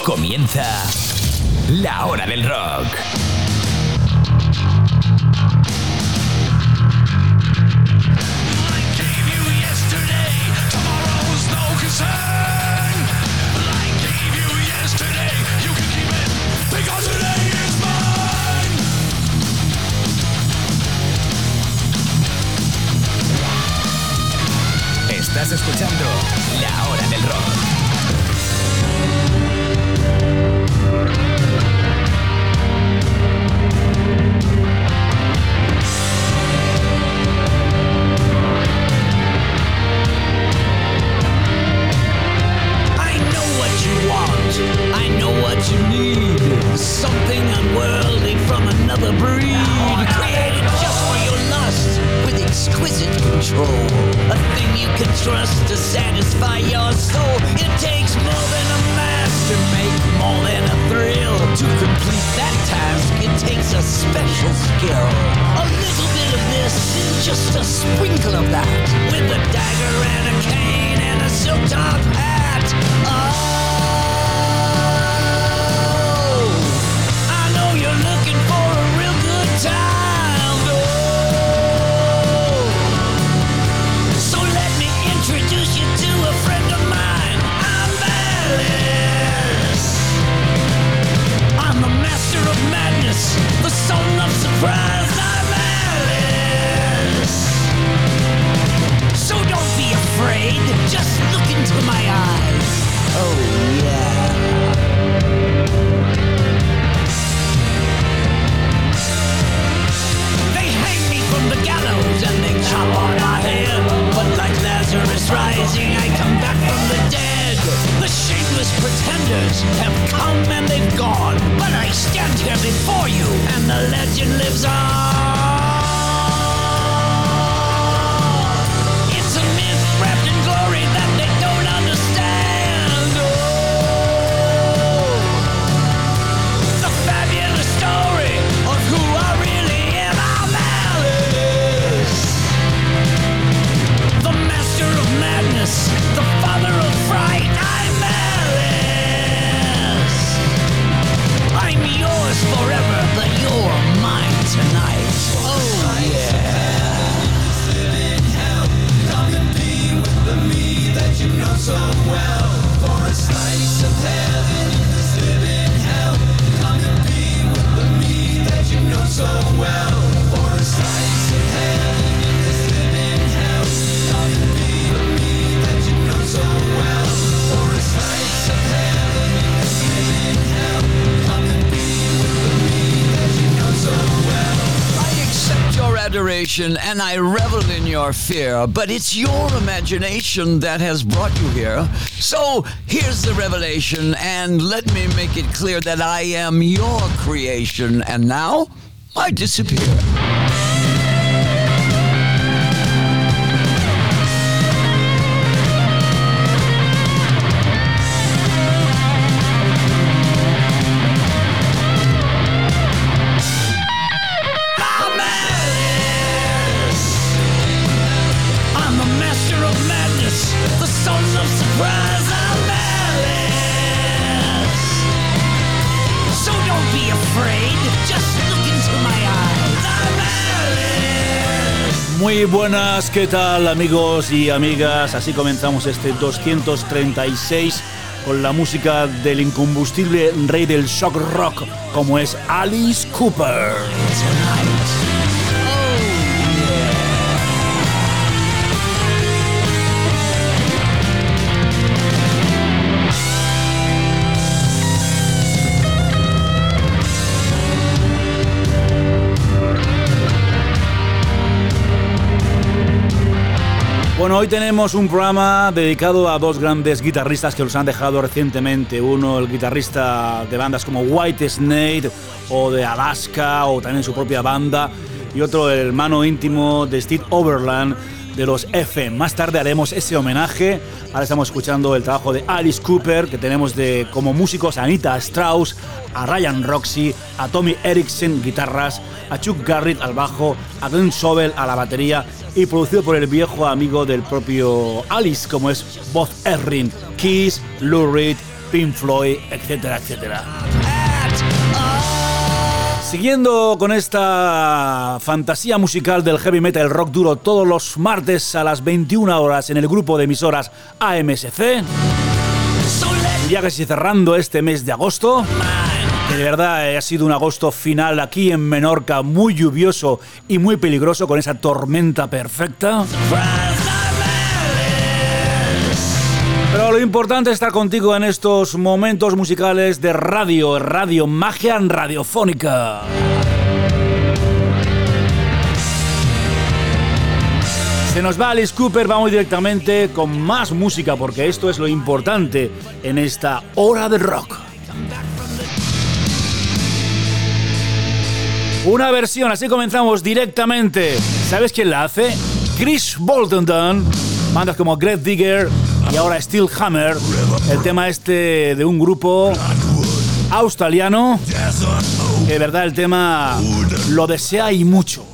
Comienza La Hora del Rock. Estás escuchando La Hora del Rock. I know what you need. Something unworldly from another breed, created just for your lust with exquisite control. A thing you can trust to satisfy your soul. It takes more than a master, make more than a thrill. To complete that task, it takes a special skill. A little bit of this, just a sprinkle of that, with a dagger and a cane and a silk top hat. Looking for a real good time, oh. So let me introduce you to a friend of mine. I'm Alice. I'm the master of madness, the son of surprise. I'm Alice. So don't be afraid, just look into my eyes. Oh yeah. From the gallows and they chop on my head, but like Lazarus rising, I come back from the dead. The shameless pretenders have come and they've gone, but I stand here before you and the legend lives on. It's a myth wrapped in glory that they don't understand. Oh, the fabulous story of who I really am. The father of fright, I'm Alice. I'm yours forever, but you're mine tonight. Oh yeah. Live in hell, come and be with the me that you know so well. For a slice of heaven, live in hell, come and be with the me that you know so well. For a slice of heaven, live in hell, come and be so well. For a slice of heaven, live in hell, come and be with me that you know so well. I accept your adoration and I revel in your fear, but it's your imagination that has brought you here. So here's the revelation, and let me make it clear that I am your creation, and now I disappear. Muy buenas, ¿qué tal amigos y amigas? Así comenzamos este 236 con la música del incombustible rey del shock rock como es Alice Cooper. Bueno, hoy tenemos un programa dedicado a dos grandes guitarristas que los han dejado recientemente. Uno, el guitarrista de bandas como Whitesnake o de Alaska o también su propia banda. Y otro, el hermano íntimo de Steve Overland de los FM. Más tarde haremos ese homenaje. Ahora estamos escuchando el trabajo de Alice Cooper, que tenemos como músicos a Anita Strauss, a Ryan Roxy, a Tommy Erickson guitarras, a Chuck Garrett al bajo, a Glenn Sobel a la batería y producido por el viejo amigo del propio Alice, como es Bob Ezrin, Kiss, Lou Reed, Pink Floyd, etcétera, etcétera. Siguiendo con esta fantasía musical del heavy metal, el rock duro, todos los martes a las 21 horas en el grupo de emisoras AMSC. Ya casi cerrando este mes de agosto, que de verdad ha sido un agosto final aquí en Menorca, muy lluvioso y muy peligroso con esa tormenta perfecta. Pero lo importante es estar contigo en estos momentos musicales de radio magia radiofónica. Se nos va Alice Cooper, vamos directamente con más música porque esto es lo importante en esta hora de rock. Una versión, así comenzamos directamente. ¿Sabes quién la hace? Chris Bolton, bandas como Grave Digger y ahora Steel Hammer. El tema este de un grupo australiano que de verdad el tema lo desea y mucho.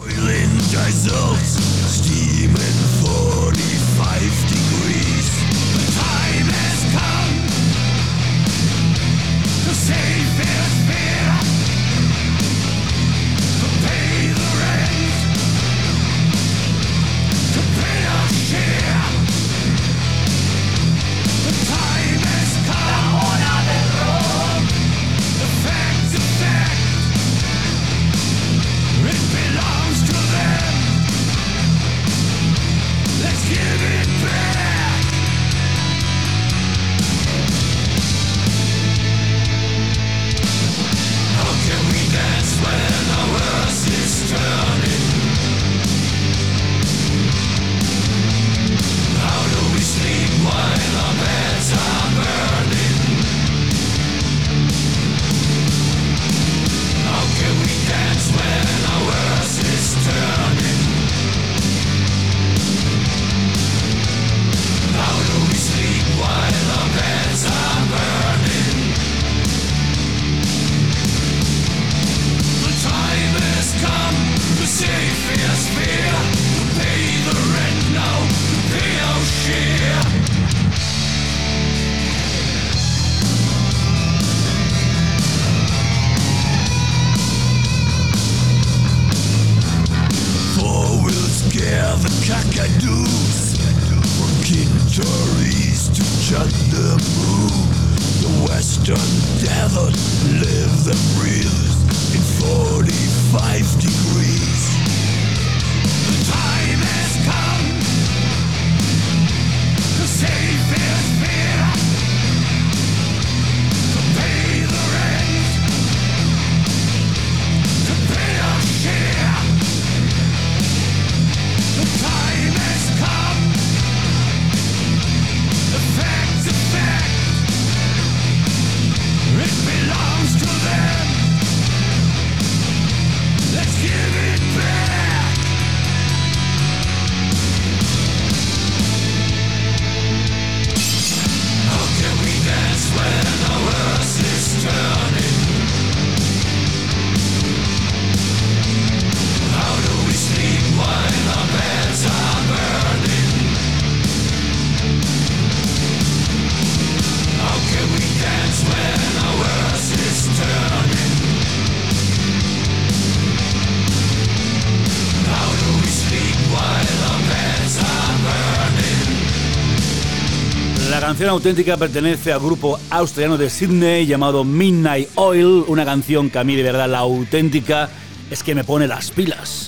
La canción auténtica pertenece al grupo australiano de Sydney llamado Midnight Oil, una canción que a mí de verdad la auténtica es que me pone las pilas.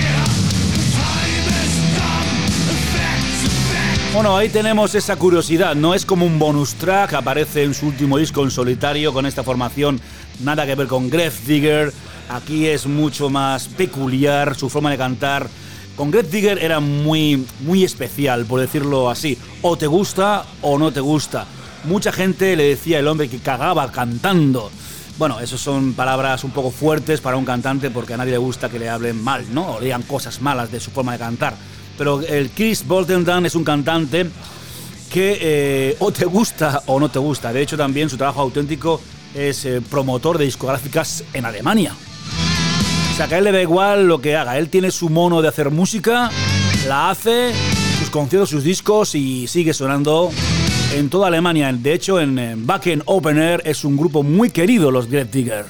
Bueno, ahí tenemos esa curiosidad, no es como un bonus track, aparece en su último disco en solitario con esta formación, nada que ver con Grave Digger, aquí es mucho más peculiar su forma de cantar. Con Grave Digger era muy especial, por decirlo así. O te gusta o no te gusta. Mucha gente le decía el hombre que cagaba cantando. Bueno, esas son palabras un poco fuertes para un cantante porque a nadie le gusta que le hablen mal, ¿no? O le digan cosas malas de su forma de cantar. Pero el Chris Bolton es un cantante que o te gusta o no te gusta. De hecho, también su trabajo auténtico es promotor de discográficas en Alemania. O sea, que a él le da igual lo que haga. Él tiene su mono de hacer música la hace, sus conciertos, sus discos y sigue sonando en toda Alemania. De hecho, en Wacken Open Air es un grupo muy querido, los Gravedigger.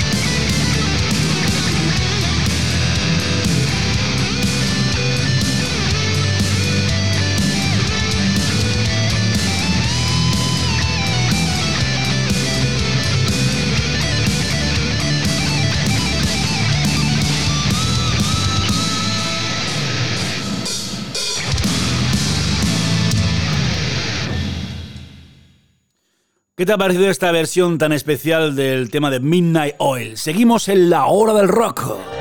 ¿Qué te ha parecido esta versión tan especial del tema de Midnight Oil? Seguimos en la hora del rock.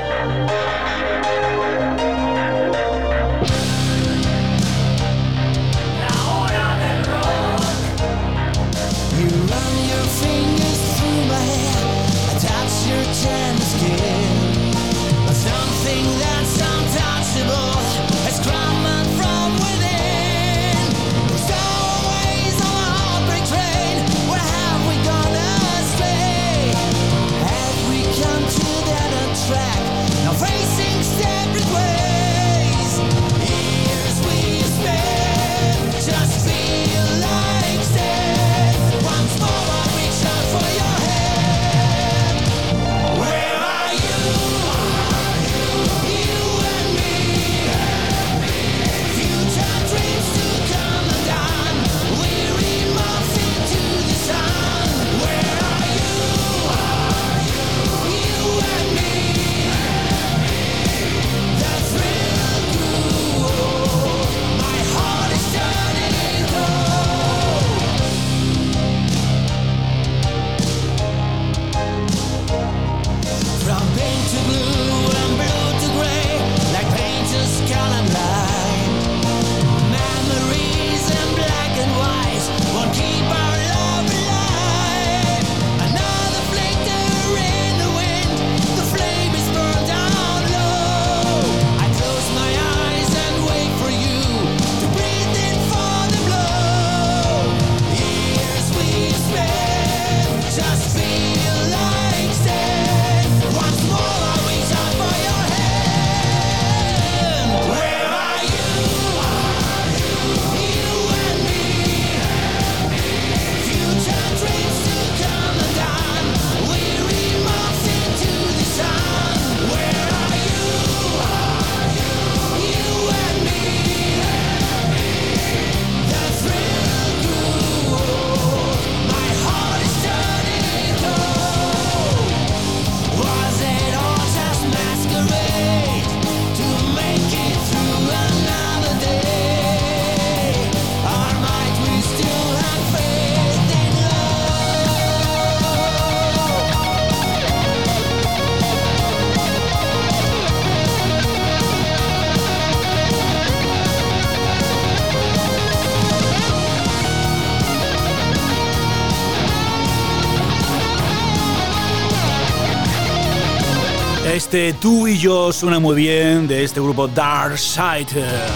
Tú y yo suena muy bien de este grupo Dark Side.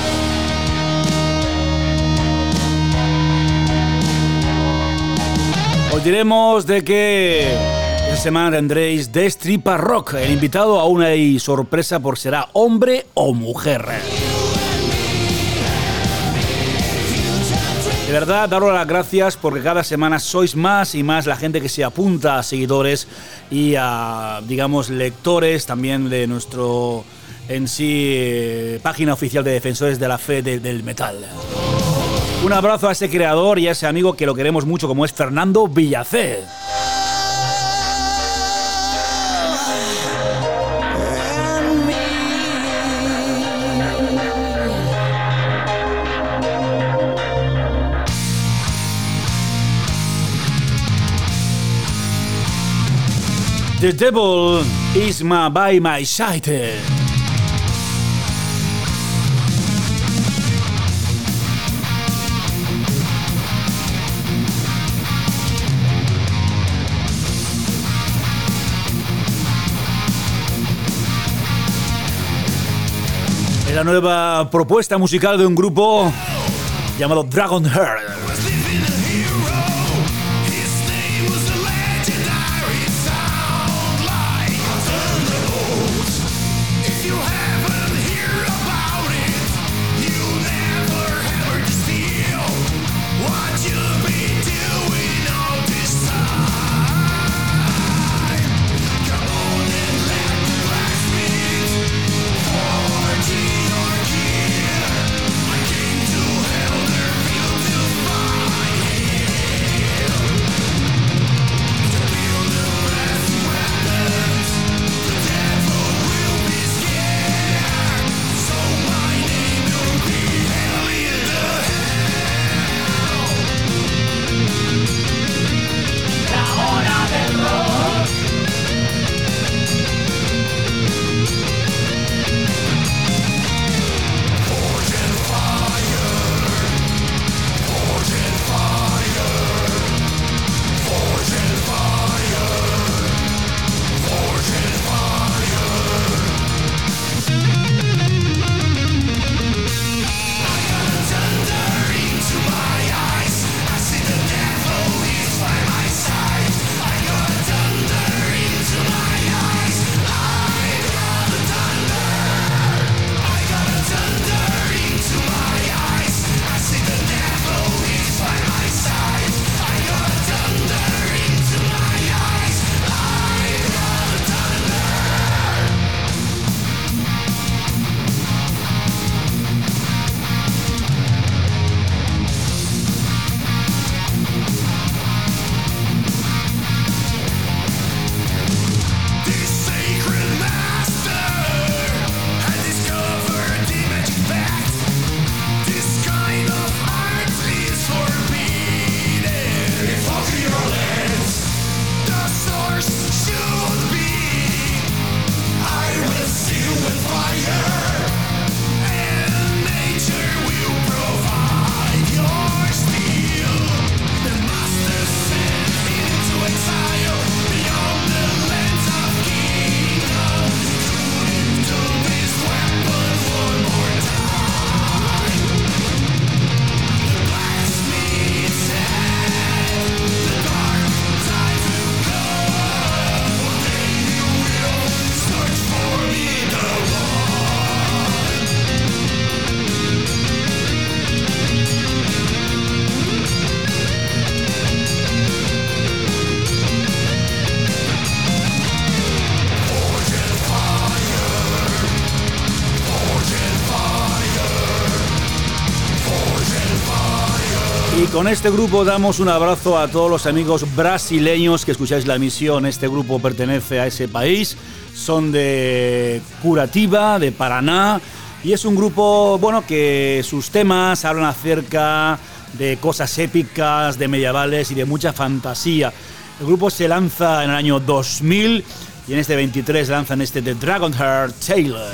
Os diremos de que esta semana tendréis Destripa Rock. El invitado aún hay sorpresa por será hombre o mujer. De verdad, daros las gracias porque cada semana sois más y más la gente que se apunta a seguidores y a, digamos, lectores también de nuestro, en sí, página oficial de Defensores de la Fe del Metal. Un abrazo a ese creador y a ese amigo que lo queremos mucho como es Fernando Villacé. The devil is by my side. Es la nueva propuesta musical de un grupo llamado Dragonheart. con este grupo damos un abrazo a todos los amigos brasileños que escucháis la emisión. Este grupo pertenece a ese país, son de Curativa, de Paraná, y es un grupo, bueno, que sus temas hablan acerca de cosas épicas, de medievales y de mucha fantasía. El grupo se lanza en el año 2000 y en este 23 lanzan este The Dragonheart Tailor.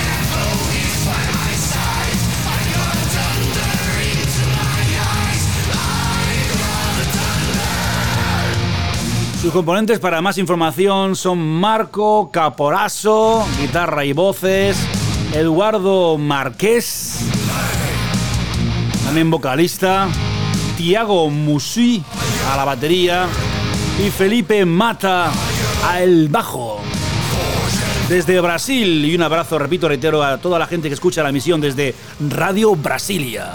Sus componentes, para más información, son Marco Caporaso, guitarra y voces, Eduardo Marqués, también vocalista, Tiago Musi a la batería y Felipe Mata al bajo. Desde Brasil, y un abrazo, repito, reitero, a toda la gente que escucha la emisión desde Radio Brasilia.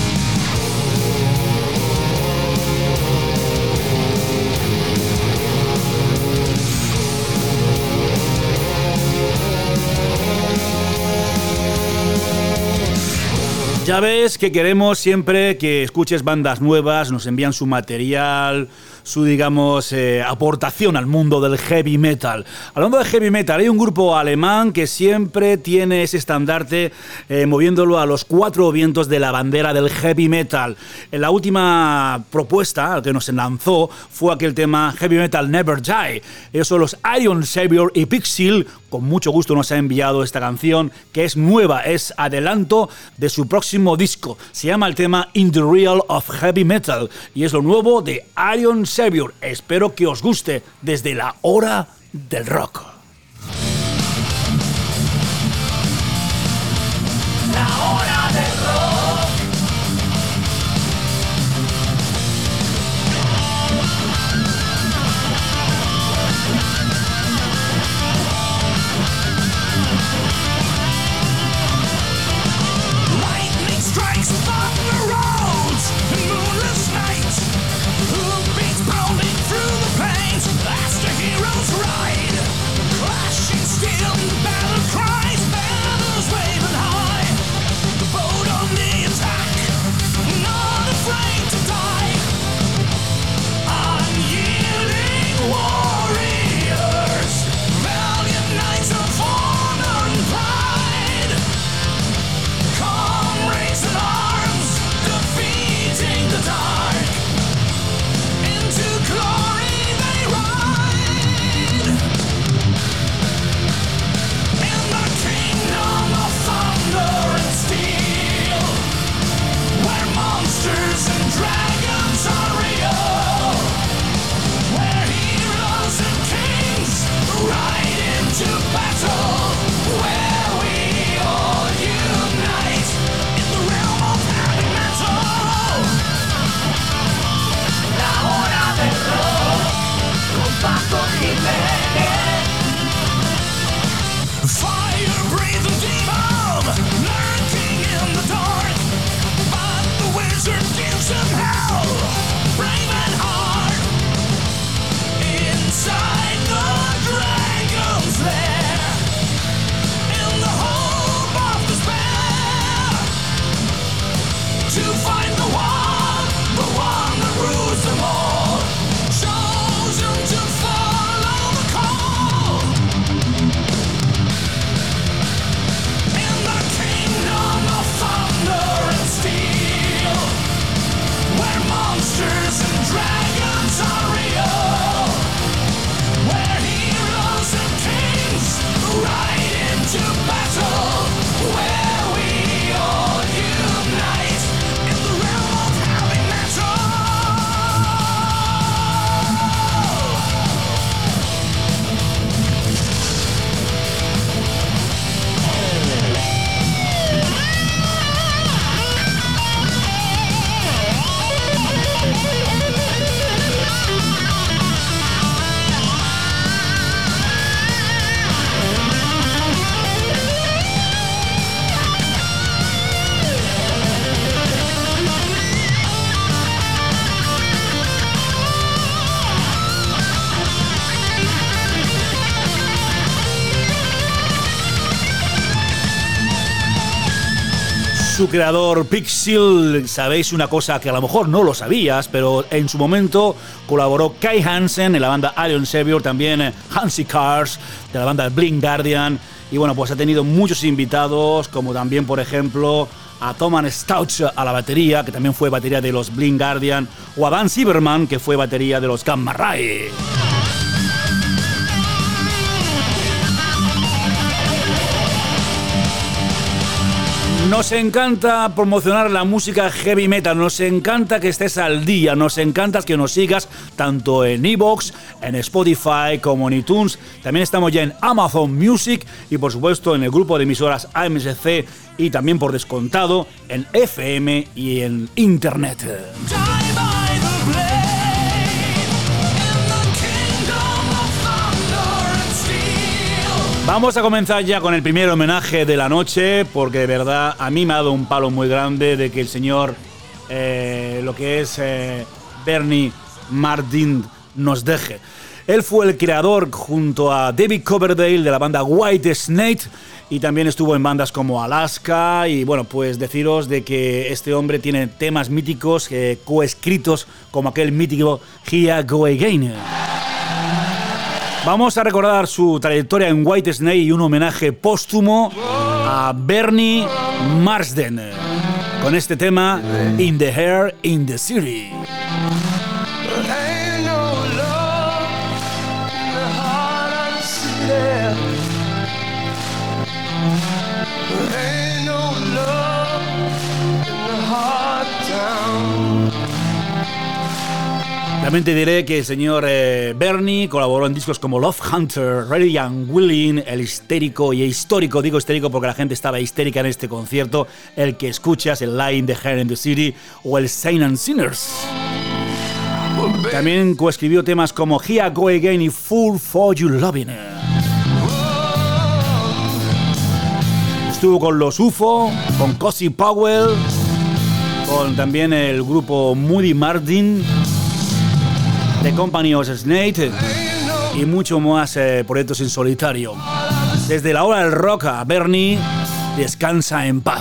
Ya ves que queremos siempre que escuches bandas nuevas, nos envían su material, su, digamos, aportación al mundo del heavy metal. Hablando de heavy metal, hay un grupo alemán que siempre tiene ese estandarte moviéndolo a los cuatro vientos de la bandera del heavy metal. En la última propuesta que nos lanzó fue aquel tema Heavy Metal Never Die. Ellos son los Iron Savior y Pixel. Con mucho gusto nos ha enviado esta canción, que es nueva, es adelanto de su próximo disco. Se llama el tema In the Real of Heavy Metal y es lo nuevo de Iron Savior. Espero que os guste desde la hora del rock. La hora del rock. Monsters Su creador Pixel, sabéis una cosa que a lo mejor no lo sabías, pero en su momento colaboró Kai Hansen en la banda Iron Savior, también Hansi Cars de la banda Blind Guardian, y bueno, pues ha tenido muchos invitados, como también por ejemplo a Thomas Stauch a la batería, que también fue batería de los Blind Guardian, o a Dan Silverman, que fue batería de los Gamma Ray. Nos encanta promocionar la música heavy metal, nos encanta que estés al día, nos encanta que nos sigas tanto en iVoox, en Spotify como en iTunes. También estamos ya en Amazon Music y por supuesto en el grupo de emisoras AMSC y también por descontado en FM y en Internet. Vamos a comenzar ya con el primer homenaje de la noche, porque de verdad a mí me ha dado un palo muy grande de que el señor, lo que es Bernie Martin, nos deje. Él fue el creador junto a David Coverdale de la banda Whitesnake y también estuvo en bandas como Alaska y bueno, pues deciros de que este hombre tiene temas míticos coescritos como aquel mítico Here I Go Again. Vamos a recordar su trayectoria en Whitesnake y un homenaje póstumo a Bernie Marsden con este tema In the Air, in the City. También te diré que el señor Bernie colaboró en discos como Love Hunter, Ready and Willing, el histérico y histórico, digo histérico porque la gente estaba histérica en este concierto, el que escuchas, el Lie in the Hair in the City o el Saints and Sinners. También coescribió temas como Here I Go Again y Fool for You Loving. Estuvo con los UFO, con Cozy Powell, con también el grupo Moody Martin, The Company of Snake y mucho más proyectos en solitario. Desde la hora del rock a Bernie, descansa en paz.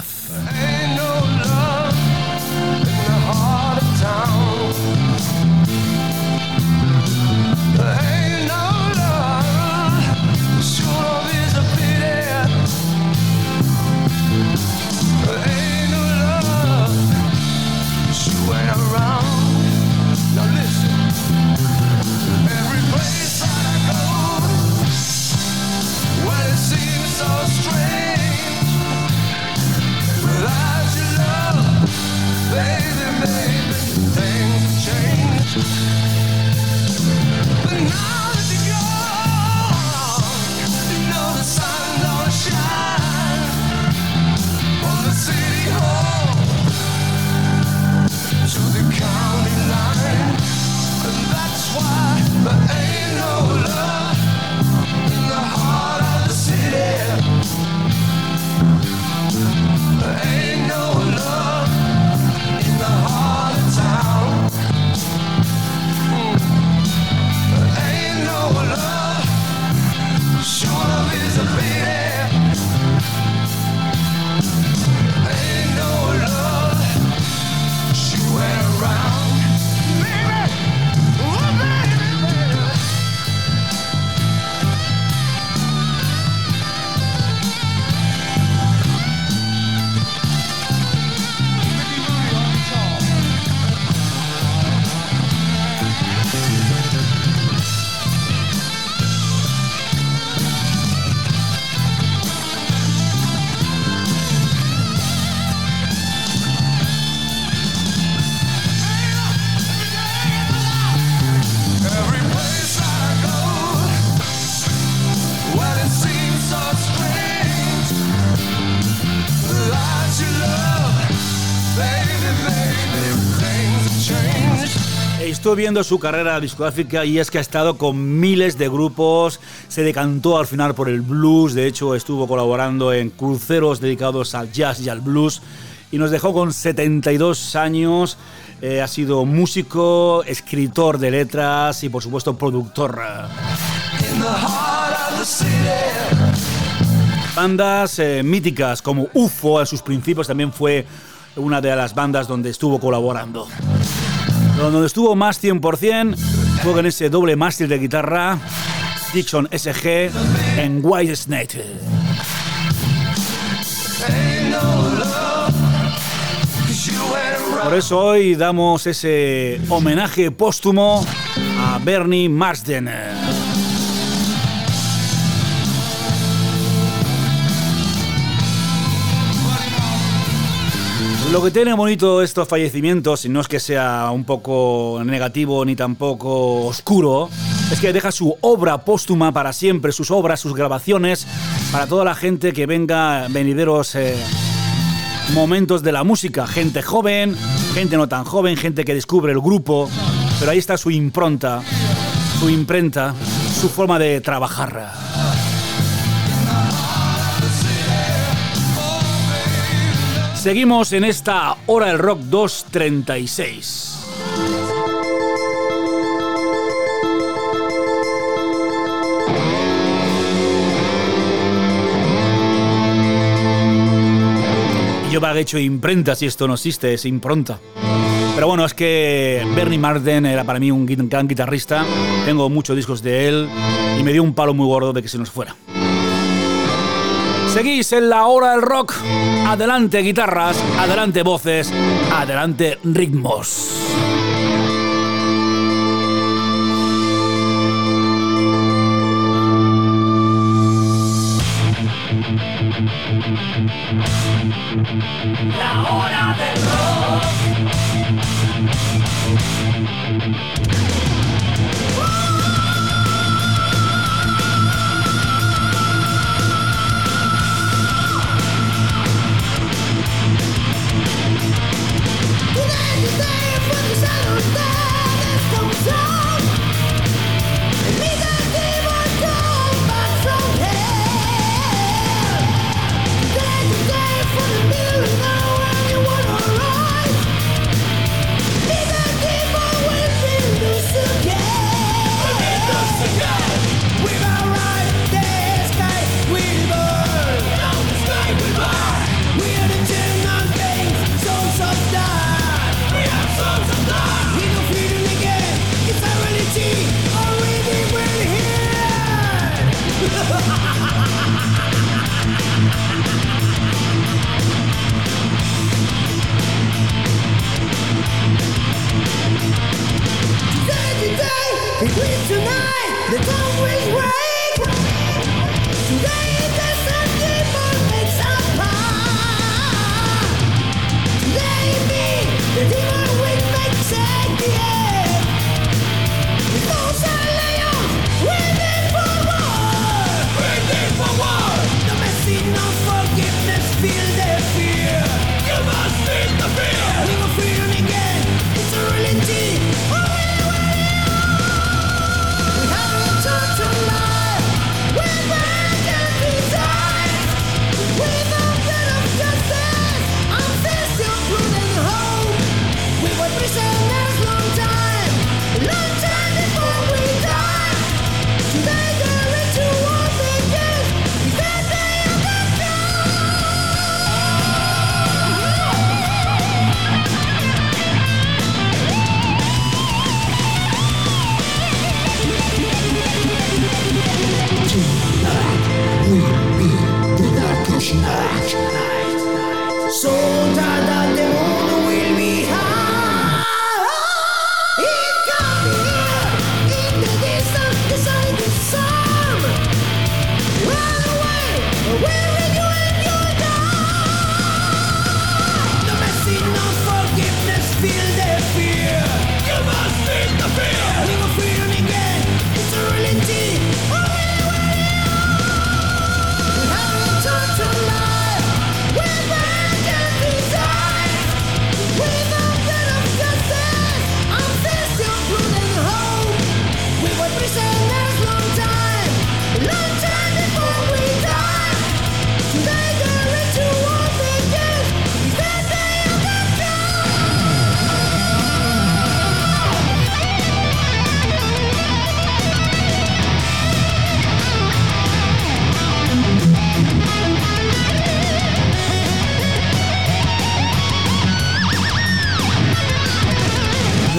Estoy viendo su carrera discográfica y es que ha estado con miles de grupos, se decantó al final por el blues, de hecho estuvo colaborando en cruceros dedicados al jazz y al blues y nos dejó con 72 años, ha sido músico, escritor de letras y por supuesto productor. Bandas míticas como UFO en sus principios también fue una de las bandas donde estuvo colaborando. Donde estuvo más 100% fue con ese doble mástil de guitarra Dixon SG en Whitesnake. Por eso hoy damos ese homenaje póstumo a Bernie Marsden. Lo que tiene bonito estos fallecimientos, y no es que sea un poco negativo ni tampoco oscuro, es que deja su obra póstuma para siempre, sus obras, sus grabaciones, para toda la gente que venga venideros momentos de la música, gente joven, gente no tan joven, gente que descubre el grupo, pero ahí está su impronta, su imprenta, su forma de trabajar. Seguimos en esta Hora del Rock 236. Yo me he hecho imprenta, si esto no existe, es impronta. Pero bueno, es que Bernie Marsden era para mí un gran guitarrista. Tengo muchos discos de él y me dio un palo muy gordo de que se nos fuera. Seguís en la Hora del Rock. Adelante guitarras, adelante voces, adelante ritmos. La Hora del Rock.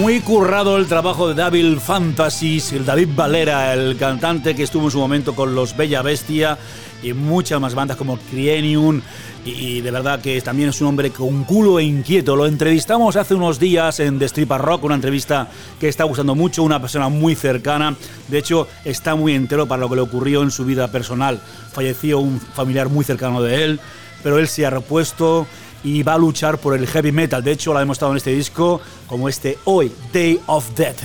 Muy currado el trabajo de Devil Fantasies, el David Valera, el cantante que estuvo en su momento con los Bella Bestia y muchas más bandas como Crienium, y de verdad que también es un hombre con culo inquieto. Lo entrevistamos hace unos días en The Stripper Rock, una entrevista que está gustando mucho, una persona muy cercana. De hecho, está muy entero para lo que le ocurrió en su vida personal. Falleció un familiar muy cercano de él, pero él se ha repuesto y va a luchar por el heavy metal. De hecho, lo ha demostrado en este disco, como este Hoy, Day of Death.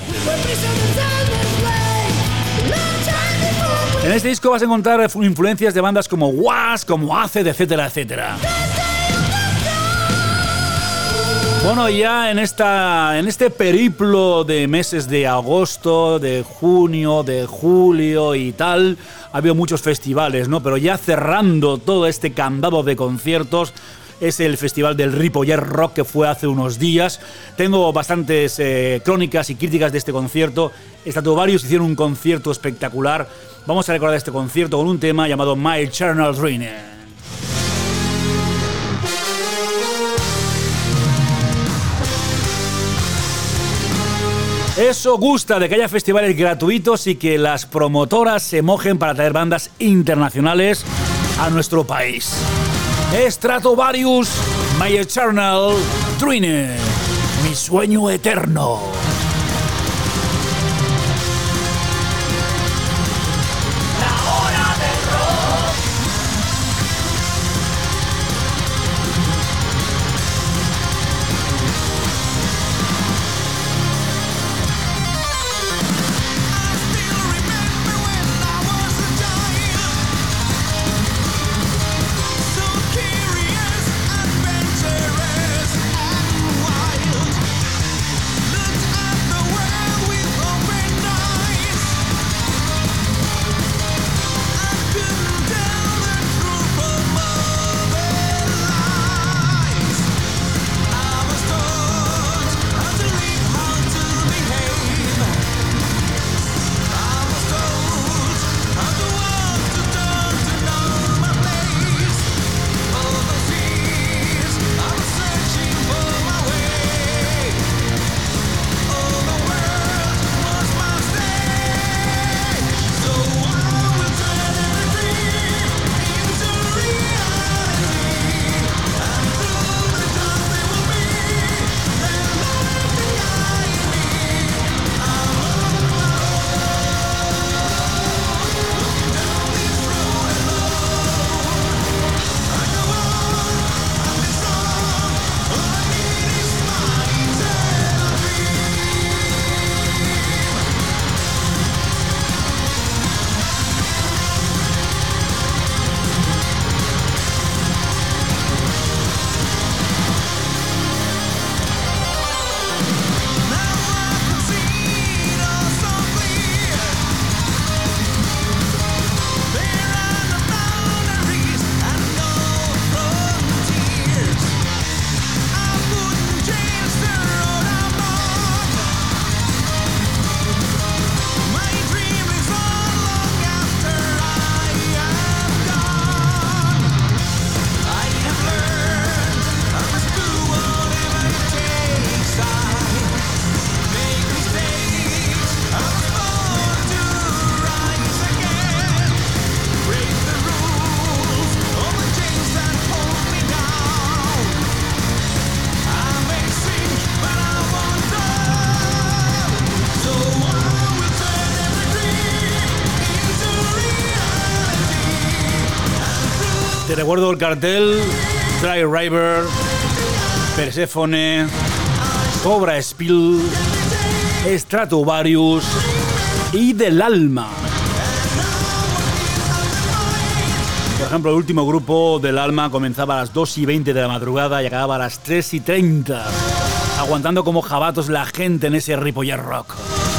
En este disco vas a encontrar influencias de bandas como Wasp, como Acid, etcétera, etcétera. Bueno, ya en este periplo de meses de agosto, de junio, de julio y tal, ha habido muchos festivales, ¿no? Pero ya cerrando todo este candado de conciertos es el festival del Ripollet Rock, que fue hace unos días. Tengo bastantes crónicas y críticas de este concierto. Stratovarius hicieron un concierto espectacular. Vamos a recordar este concierto con un tema llamado My Eternal Dream. Eso gusta, de que haya festivales gratuitos y que las promotoras se mojen para traer bandas internacionales a nuestro país. Stratovarius, My Eternal Dream, mi sueño eterno. Te recuerdo el cartel: Dry River, Persephone, Cobra Spill, Stratovarius y Del Alma. Por ejemplo, el último grupo, Del Alma, comenzaba a las 2:20 de la madrugada y acababa a las 3:30, aguantando como jabatos la gente en ese Ripollet Rock.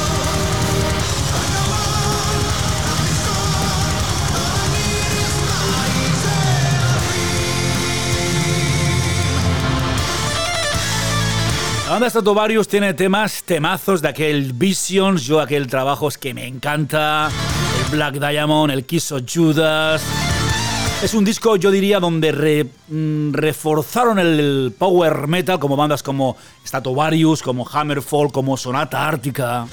La banda Stratovarius tiene temazos de aquel Visions, yo aquel trabajo es que me encanta, el Black Diamond, el Kiss of Judas, Es un disco, yo diría, donde reforzaron el power metal, como bandas como Stratovarius, como Hammerfall, como Sonata Ártica.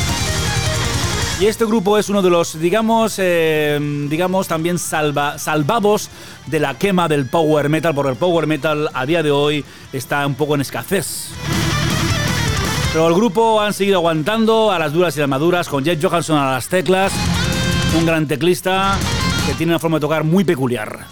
Y este grupo es uno de los, digamos también salvados de la quema del power metal, porque el power metal a día de hoy está un poco en escasez. Pero el grupo han seguido aguantando a las duras y las maduras, con Jet Johansson a las teclas, un gran teclista que tiene una forma de tocar muy peculiar.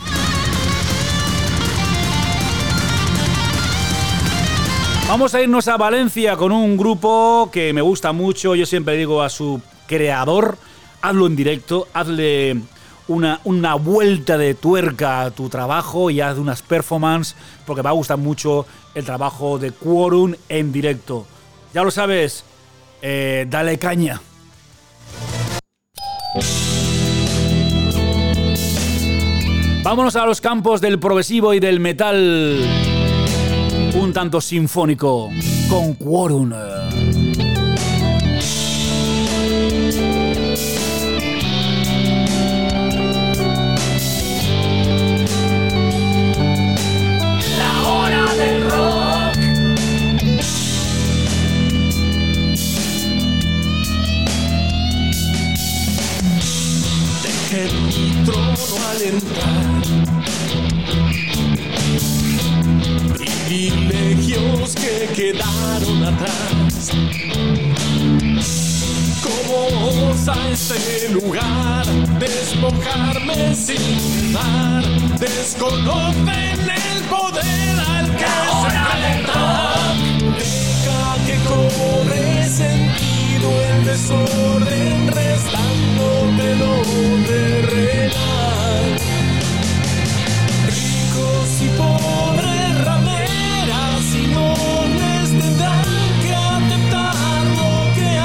Vamos a irnos a Valencia con un grupo que me gusta mucho. Yo siempre digo a su creador, hazlo en directo, hazle una vuelta de tuerca a tu trabajo y haz unas performances, porque me va a gustar mucho el trabajo de Quorum en directo. Ya lo sabes, dale caña. Vámonos a los campos del progresivo y del metal un tanto sinfónico con Quorum. La hora del rock. Dejé mi trono al entrar, privilegios que quedaron atrás. ¿Cómo osa este lugar despojarme sin dar? Desconocen el poder al que se enfrentan. Deja que cobre sentido el desorden, restando de lo terrenal. Ricos y pobres, rameras y nobles tendrán que aceptar lo que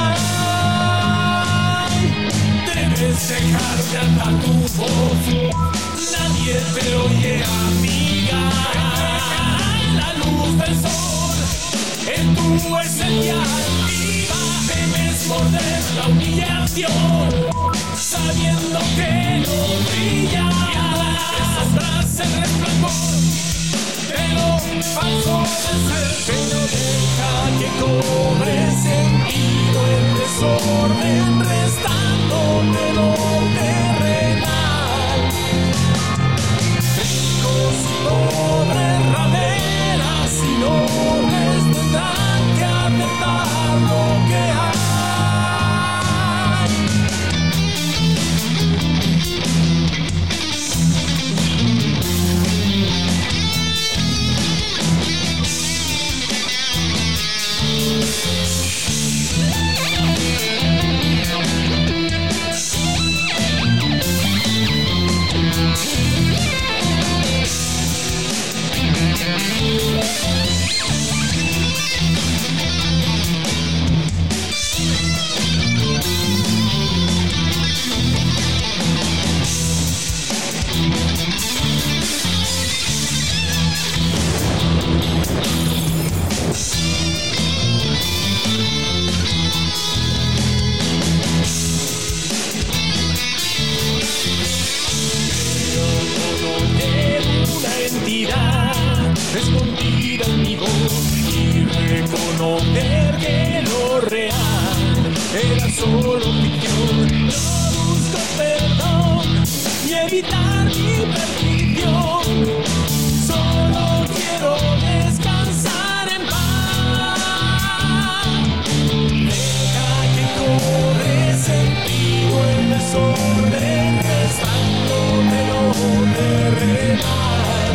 hay. Debes dejarte atar tu voz, nadie te oye, amiga. La luz del sol en tu esencia viva. Debes morder la humillación, sabiendo que no brilla. Tras el resplandor de lo falso de ser, pero deja que cobre sentido el desorden, restando de lo terrenal. Ricos y pobres, rameras y nobles tendrán que aceptar lo que hay. Escondida en mi voz y reconocer que lo real era solo ficción. No busco perdón y evitar mi perdición. Solo quiero descansar en paz. Deja que cobre sentido el desorden, restando de lo terrenal.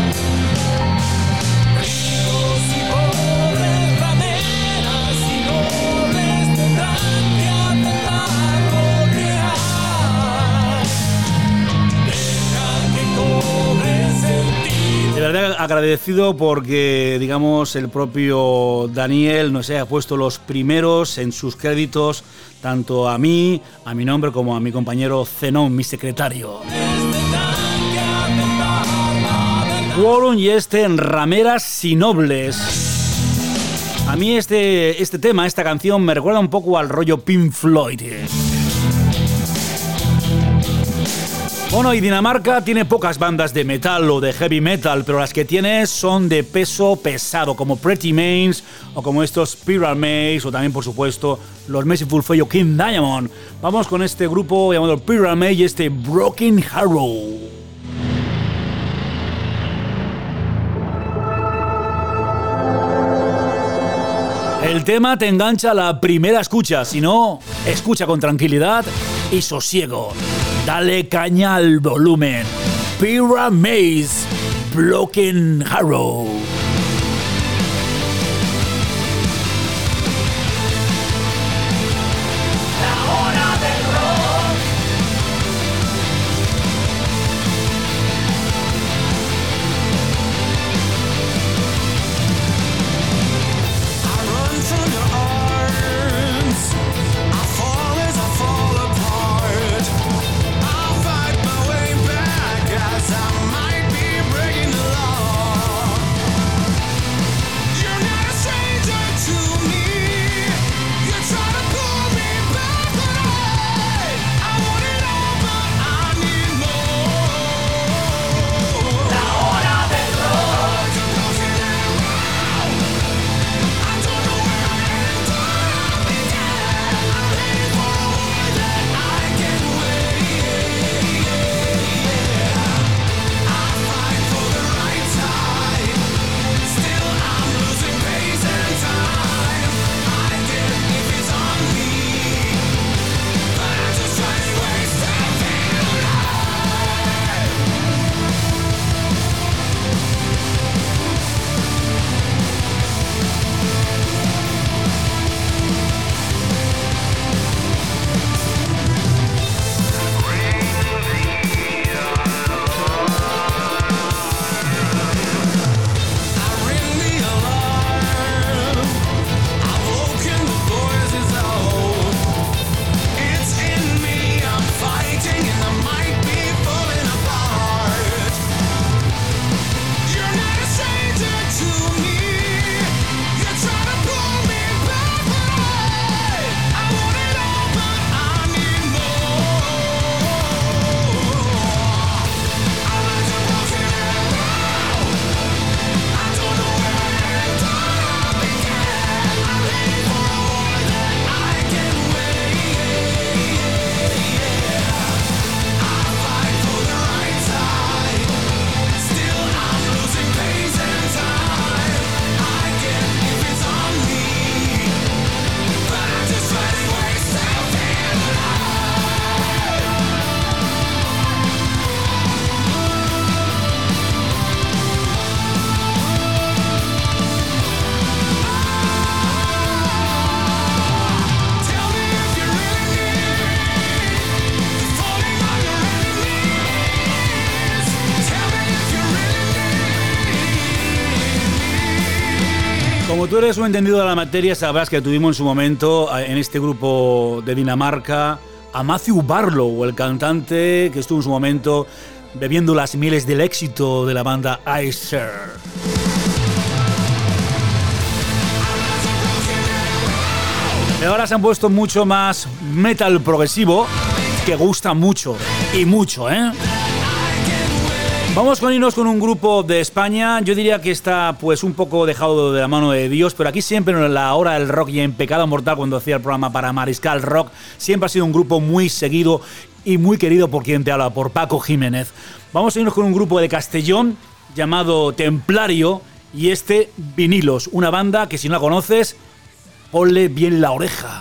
De verdad agradecido porque, digamos, el propio Daniel nos ha puesto los primeros en sus créditos, tanto a mí, a mi nombre, como a mi compañero Zenón, mi secretario. Quorum y en Rameras y Nobles. A mí este tema, esta canción, me recuerda un poco al rollo Pink Floyd. Bueno, y Dinamarca tiene pocas bandas de metal o de heavy metal, pero las que tiene son de peso pesado, como Pretty Mains o como estos Spiral Maze o también, por supuesto, los Merciful Fate o King Diamond. Vamos con este grupo llamado Spiral Maze y este Broken Arrow. El tema te engancha a la primera escucha, si no, escucha con tranquilidad y sosiego. Dale caña al volumen. Spiral Maze, Broken Arrow. Como tú eres un entendido de la materia, sabrás que tuvimos en su momento en este grupo de Dinamarca a Matthew Barlow, el cantante que estuvo en su momento bebiendo las mieles del éxito de la banda Acer. Y ahora se han puesto mucho más metal progresivo, que gusta mucho, y mucho, ¿eh? Vamos con irnos con un grupo de España. Yo diría que está pues un poco dejado de la mano de Dios, pero aquí siempre en la hora del rock y en Pecado Mortal, cuando hacía el programa para Mariscal Rock, siempre ha sido un grupo muy seguido y muy querido por quien te habla, por Paco Jiménez. Vamos a irnos con un grupo de Castellón llamado Templario y este Vinilos, una banda que si no la conoces, ponle bien la oreja.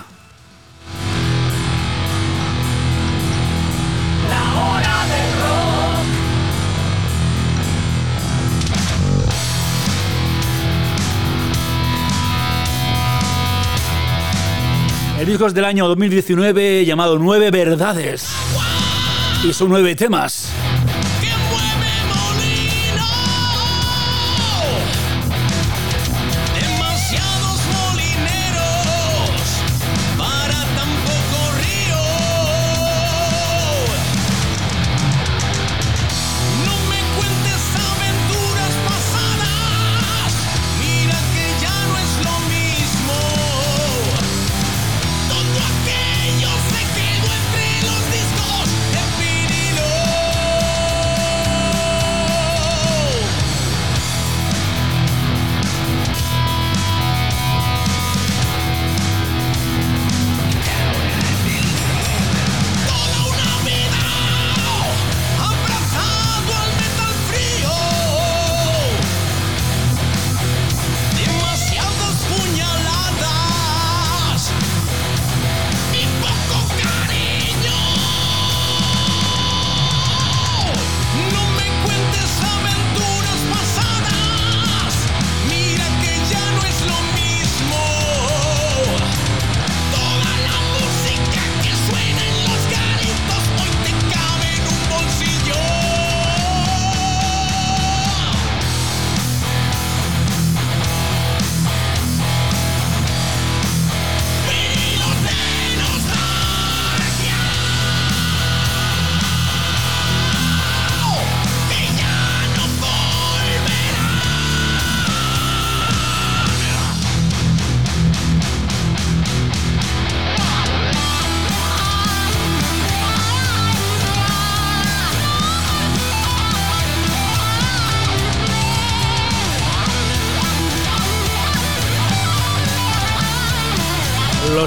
El disco es del año 2019 llamado 9 Verdades y son 9 temas. Todo aquello se quedó entre los discos de vinilo.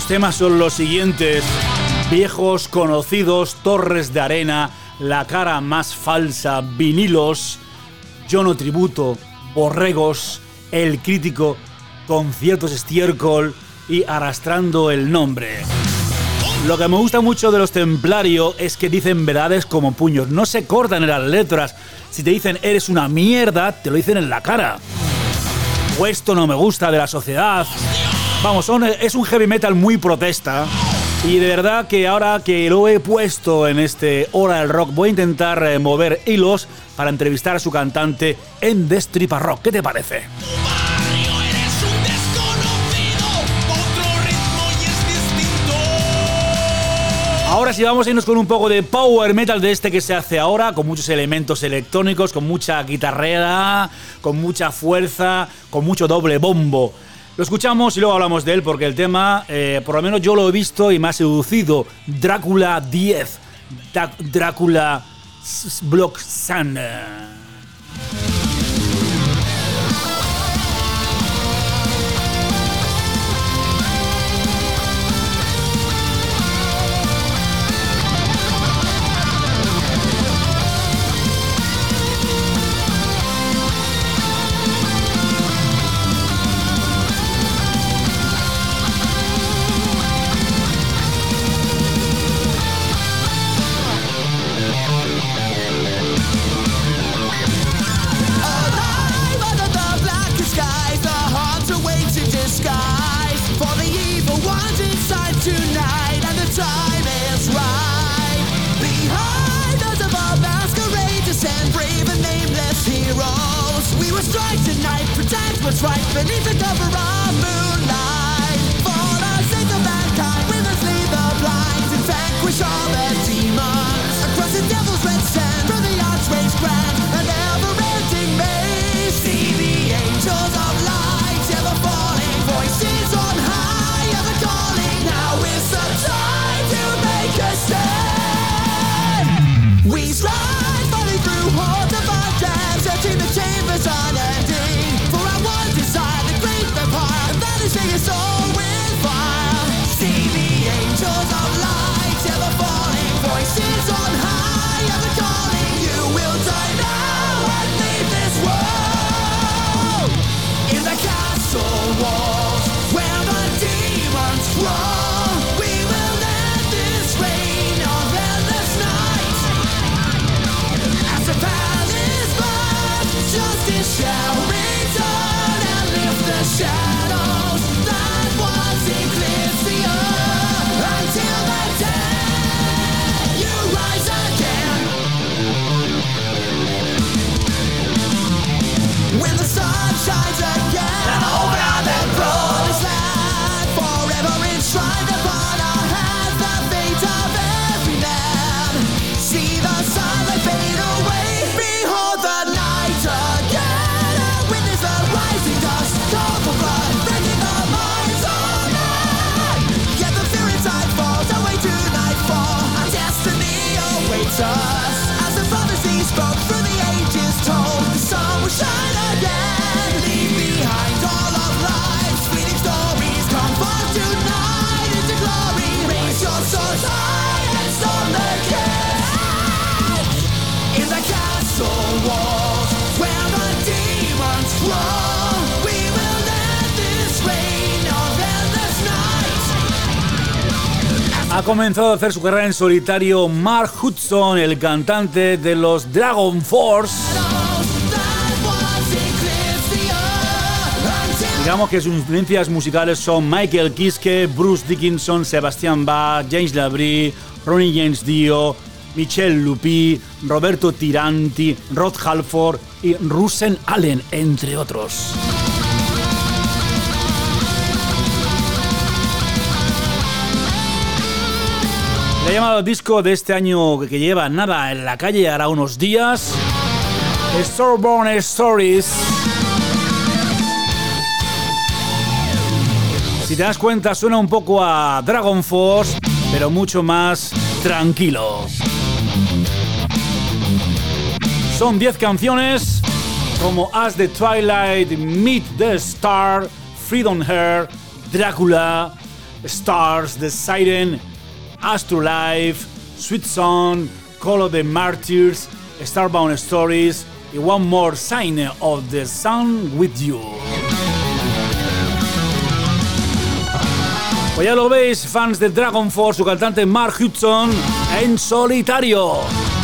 Los temas son los siguientes: Viejos Conocidos, Torres de Arena, La Cara Más Falsa, Vinilos, Yo No Tributo, Borregos, El Crítico, Conciertos Estiércol y Arrastrando el Nombre. Lo que me gusta mucho de los Templario es que dicen verdades como puños, no se cortan en las letras. Si te dicen eres una mierda, te lo dicen en la cara. O esto no me gusta de la sociedad. Vamos, es un heavy metal muy protesta. Y de verdad que ahora que lo he puesto en este Hora del Rock, voy a intentar mover hilos para entrevistar a su cantante en Destripa Rock. ¿Qué te parece? Ahora sí vamos a irnos con un poco de power metal de este que se hace ahora, con muchos elementos electrónicos, con mucha guitarrera, con mucha fuerza, con mucho doble bombo. Lo escuchamos y luego hablamos de él porque el tema, por lo menos yo lo he visto y me ha seducido. Drácula 10, Drácula Block Sun. What's right beneath the cover of moonlight. For the sake of mankind, we must lead the blind and vanquish all the demons. Across the devil's red sand, from the archway's grand, a never-ending maze. See the angels of light, ever falling, voices on high, ever calling. Now is the time to make a stand. We stride, falling through hordes of our dams, searching the chambers unending. Desire the great empire that is your soul with fire. See the angels of light, ever falling, voices on high, ever calling. You will die now and leave this world. In the castle walls, where the demons crawl, we will end this reign of endless night. As the palace burns, justice shall return. The shadows that once eclipsed the earth, until the day you rise again. When the sun shines again, and over the promised land, forever enshrined upon our hands, the fate of every man. See the sunlight fade away, behold the night again, and witness the rising dust. Call for blood, breaking the minds of men. Yet the fear inside falls away to nightfall. Our destiny awaits us. As the prophecy spoke through the ages told, the sun will shine again. Leave behind all of life's fleeting stories. Come forth tonight into glory. Raise your swords high and storm the gate. In the castle walls, where the demons crawl, we will end this reign of endless night. Ha comenzado a hacer su carrera en solitario Mark Hudson, el cantante de los Dragon Force. Digamos que sus influencias musicales son Michael Kiske, Bruce Dickinson, Sebastian Bach, James Labrie, Ronnie James Dio, Michel Lupi, Roberto Tiranti, Rod Halford y Russell Allen, entre otros. Le he llamado disco de este año que lleva nada en la calle, hará unos días. Storeborn Stories. Si te das cuenta, suena un poco a Dragon Force, pero mucho más tranquilo. Son 10 canciones, como As the Twilight, Meet the Star, Freedom Hair, Drácula, Stars, The Siren, Astrolife, Sweet Song, Call of the Martyrs, Starbound Stories y One More Sign of the Sun with You. Pues ya lo veis, fans de Dragon Force, su cantante Mark Hudson en solitario.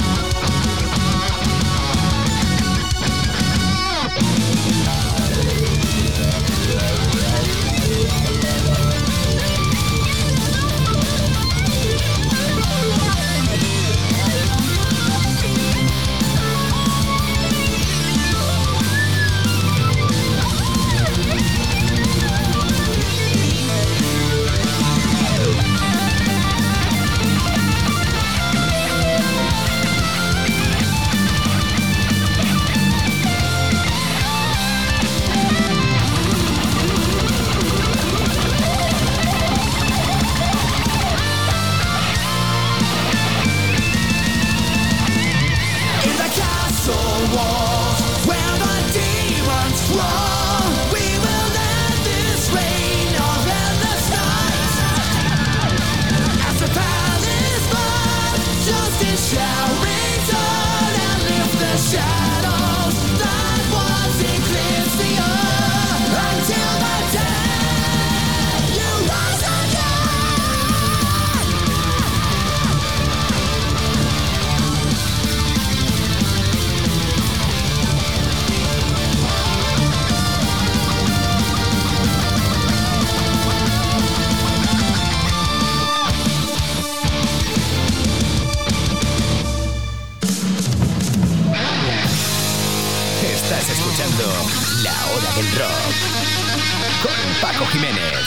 La Hora del Rock con Paco Jiménez.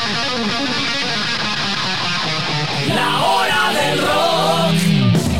La Hora del Rock.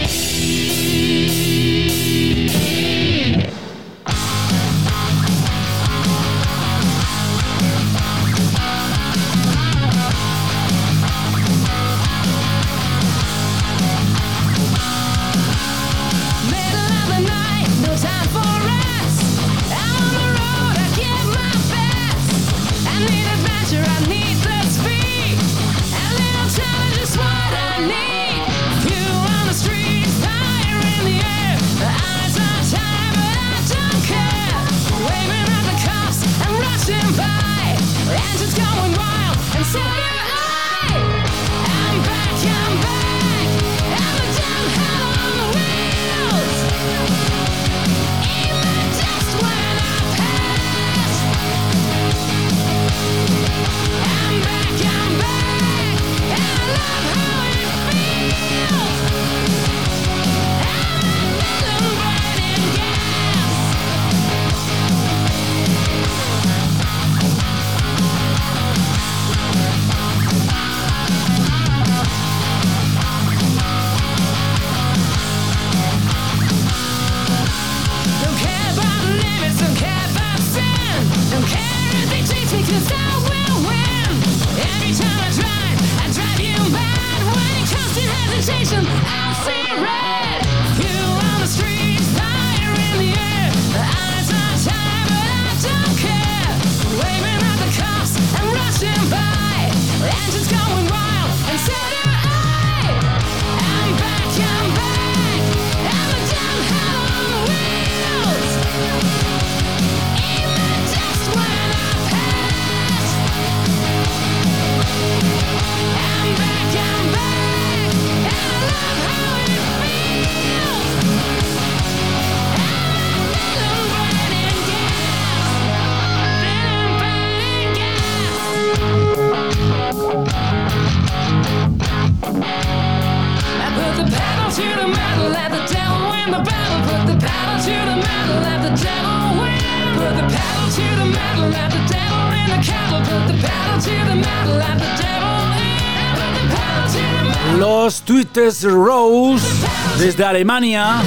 Los Twisted Rose desde Alemania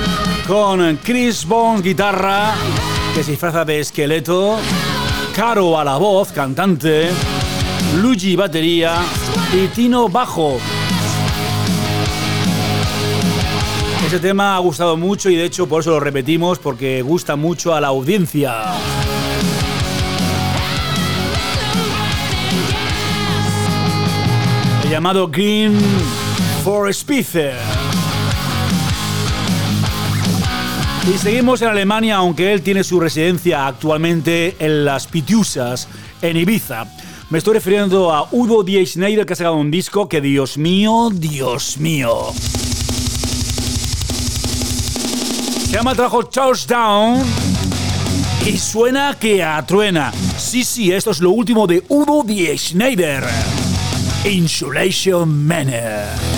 con Chris Bones guitarra, que se disfraza de esqueleto, Caro a la voz, cantante, Luigi batería y Tino bajo. Ese tema ha gustado mucho y de hecho por eso lo repetimos, porque gusta mucho a la audiencia. llamado Green for Spitzer. Y seguimos en Alemania, aunque él tiene su residencia actualmente en las Pitiusas, en Ibiza. Me estoy refiriendo a Udo Die Schneider, que ha sacado un disco que, Dios mío, Dios mío. Se llama el trabajo Touchdown y suena que atruena. Sí, esto es lo último de Udo Die Schneider. Insulation Manor.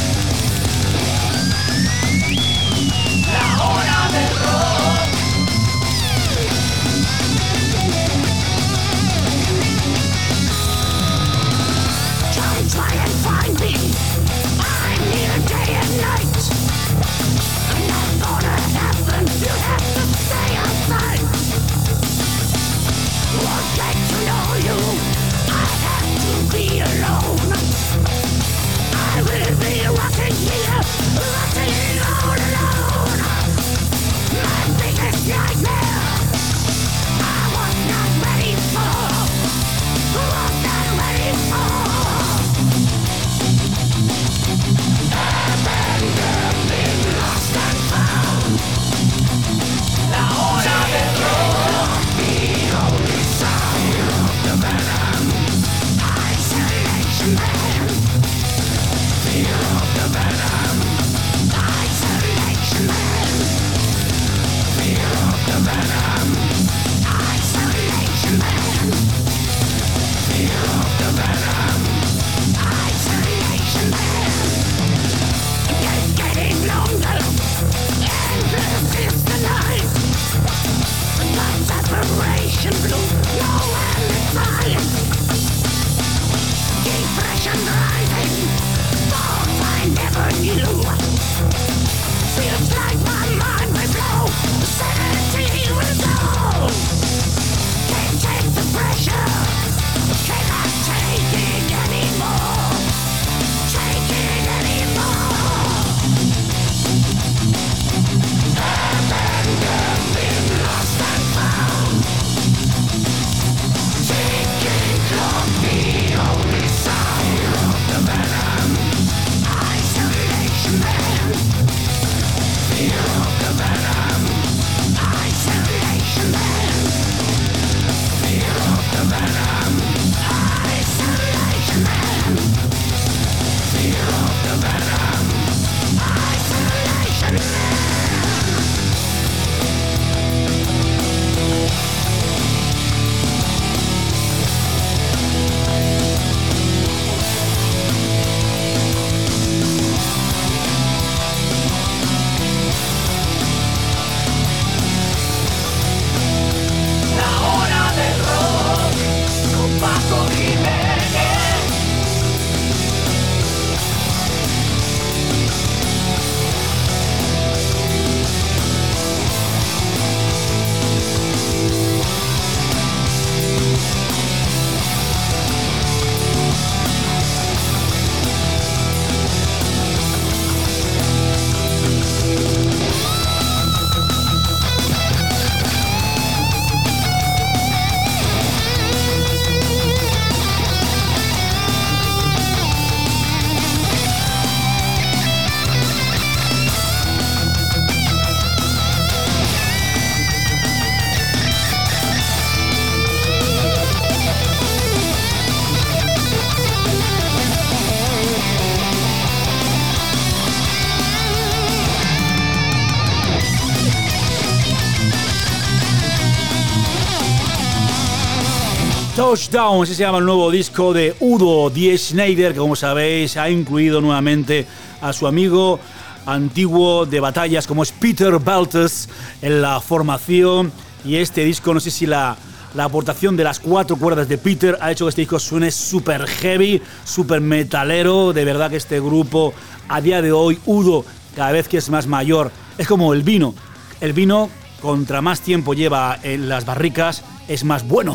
Touchdown, así se llama el nuevo disco de Udo Die Schneider, que como sabéis ha incluido nuevamente a su amigo antiguo de batallas como es Peter Baltes en la formación. Y este disco, no sé si la aportación de las 4 cuerdas de Peter ha hecho que este disco suene súper heavy, súper metalero. De verdad que este grupo a día de hoy, Udo, cada vez que es más mayor, es como el vino. El vino, contra más tiempo lleva en las barricas, es más bueno.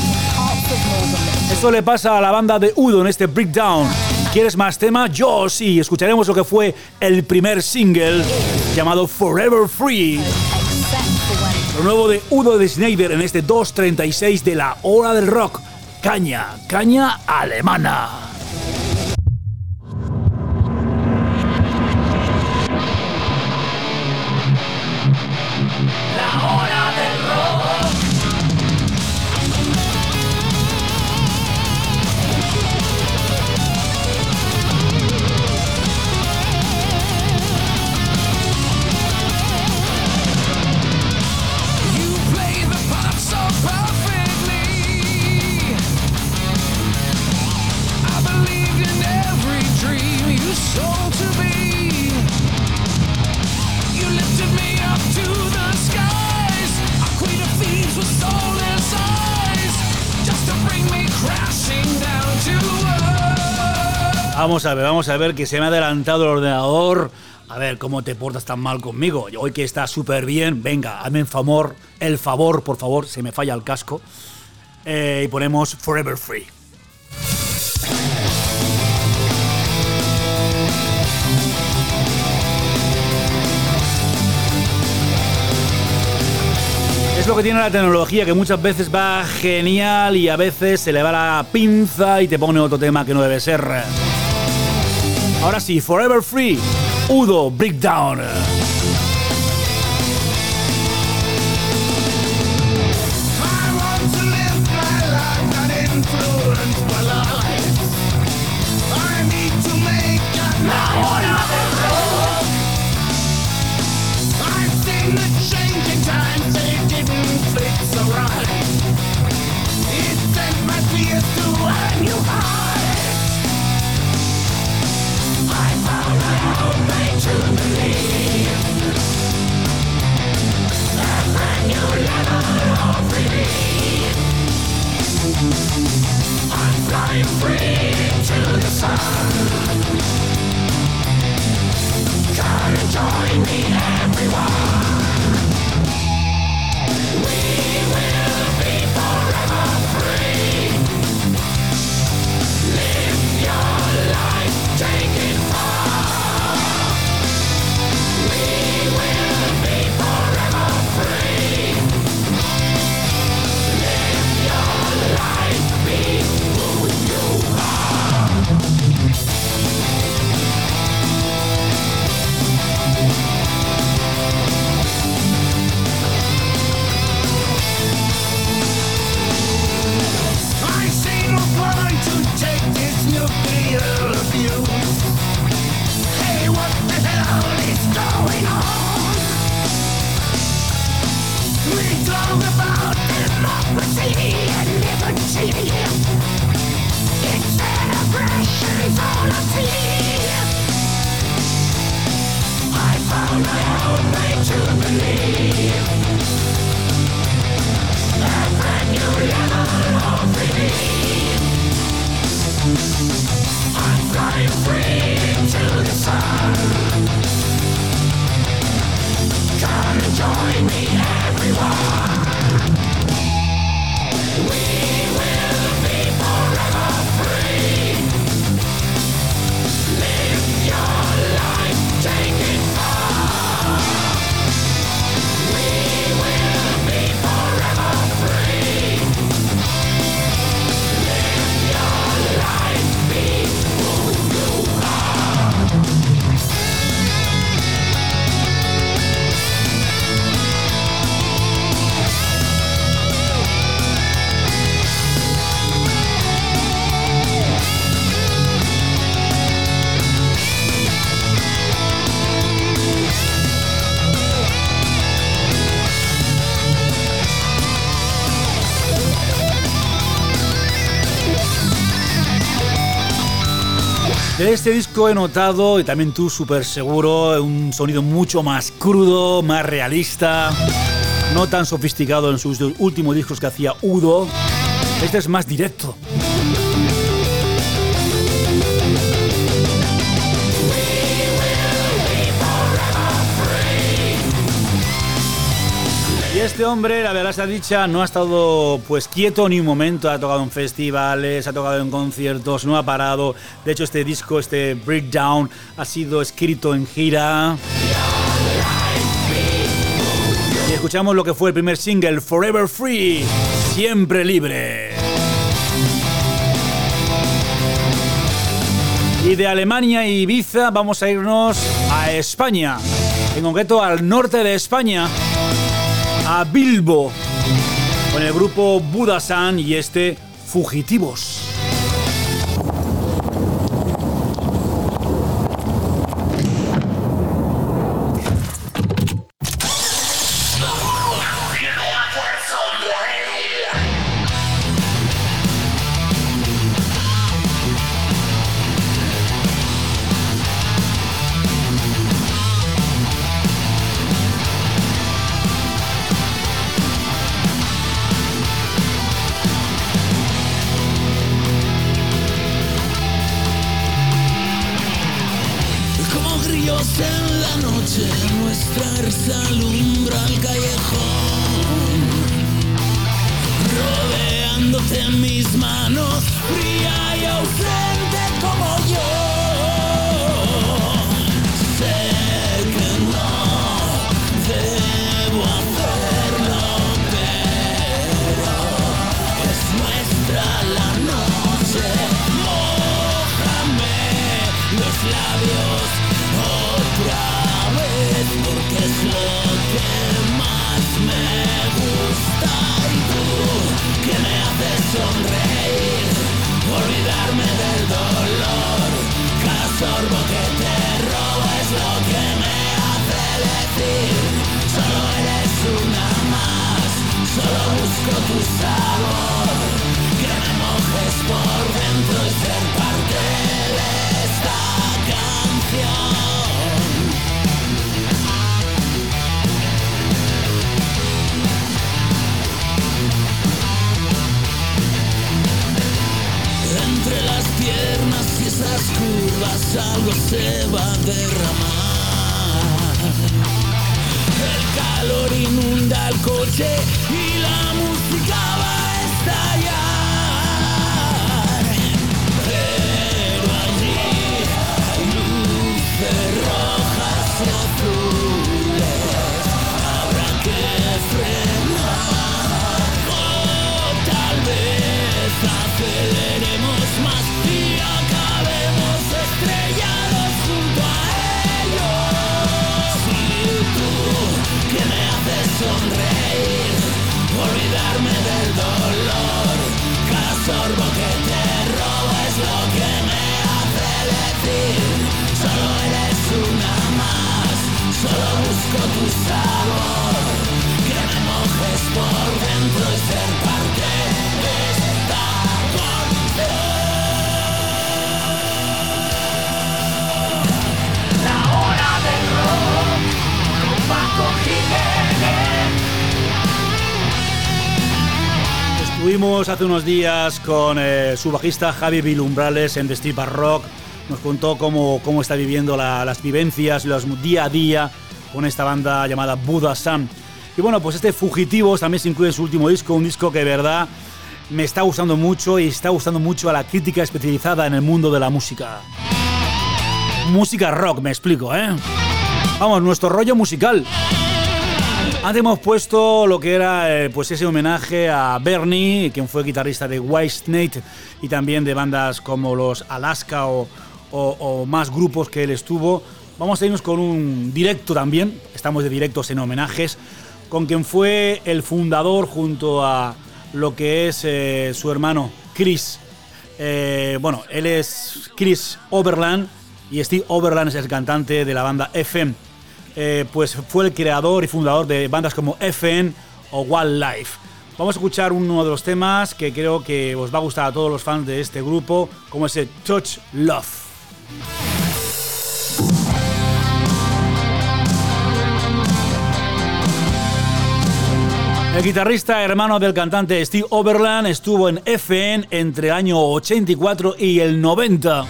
Esto le pasa a la banda de Udo en este Breakdown. ¿Quieres más tema? Yo sí. Escucharemos lo que fue el primer single llamado Forever Free. Lo nuevo de Udo Die Schneider en este 2:36 de la hora del rock. Caña alemana. Vamos a ver que se me ha adelantado el ordenador. A ver, ¿cómo te portas tan mal conmigo? Hoy que está súper bien, venga, hazme el favor, por favor, se me falla el casco. Y ponemos Forever Free. Es lo que tiene la tecnología, que muchas veces va genial y a veces se le va la pinza y te pone otro tema que no debe ser. Ahora sí, Forever Free, Udo Breakdown. De este disco he notado, y también tú súper seguro, un sonido mucho más crudo, más realista, no tan sofisticado en sus últimos discos que hacía Udo. Este es más directo. Y este hombre, la verdad sea dicha, no ha estado pues quieto ni un momento, ha tocado en festivales, ha tocado en conciertos, no ha parado. De hecho, este disco, este Breakdown, ha sido escrito en gira. Y escuchamos lo que fue el primer single, Forever Free, siempre libre. Y de Alemania y Ibiza vamos a irnos a España, en concreto al norte de España, a Bilbo, con el grupo Budasan y este Fugitivos. ríos en la noche, nuestra risa alumbra el callejón, rodeándote en mis manos, fría y ausente como yo. Sé que no debo hacerlo, pero es nuestra la noche. Mójame los labios otra vez, porque es lo que más me gusta. Y tú, que me haces sonreír, olvidarme del dolor. Cada sorbo que te robo es lo que me hace decir: solo eres una más, solo busco tu sabor. Que me mojes por dentro y ser parte de esta canción. Entre las piernas y esas curvas algo se va a derramar. El calor inunda el coche y la música va a estallar. Pero allí hay luces rojas y azules, habrá que frenar, o tal vez aceleremos más y acabemos estrellados junto a ellos. Si tú, que me haces sonreír, olvidarme del dolor. Cada sorbo que te robo es lo que me hace decir: solo eres una más, solo busco tu sabor. Que me mojes por dentro y ser parte de esta canción. La hora del rock con Paco Jiménez. Estuvimos hace unos días con su bajista Javi Vilumbrales en The Steve Rock. Nos contó cómo está viviendo las vivencias, los día a día con esta banda llamada Buddha Sun. Y bueno, pues este Fugitivos también se incluye en su último disco, un disco que de verdad me está gustando mucho y está gustando mucho a la crítica especializada en el mundo de la música. Música rock, me explico, ¿eh? Vamos, nuestro rollo musical. Antes hemos puesto lo que era pues ese homenaje a Bernie, quien fue guitarrista de Whitesnake y también de bandas como los Alaska o más grupos que él estuvo. Vamos a irnos con un directo también, estamos de directos en homenajes, con quien fue el fundador junto a lo que es su hermano Chris. Bueno, él es Chris Overland y Steve Overland es el cantante de la banda FM. Pues fue el creador y fundador de bandas como FN o Wildlife. Vamos a escuchar uno de los temas que creo que os va a gustar a todos los fans de este grupo, como ese Touch Love. El guitarrista hermano del cantante Steve Overland estuvo en FN entre el año 84 y el 90.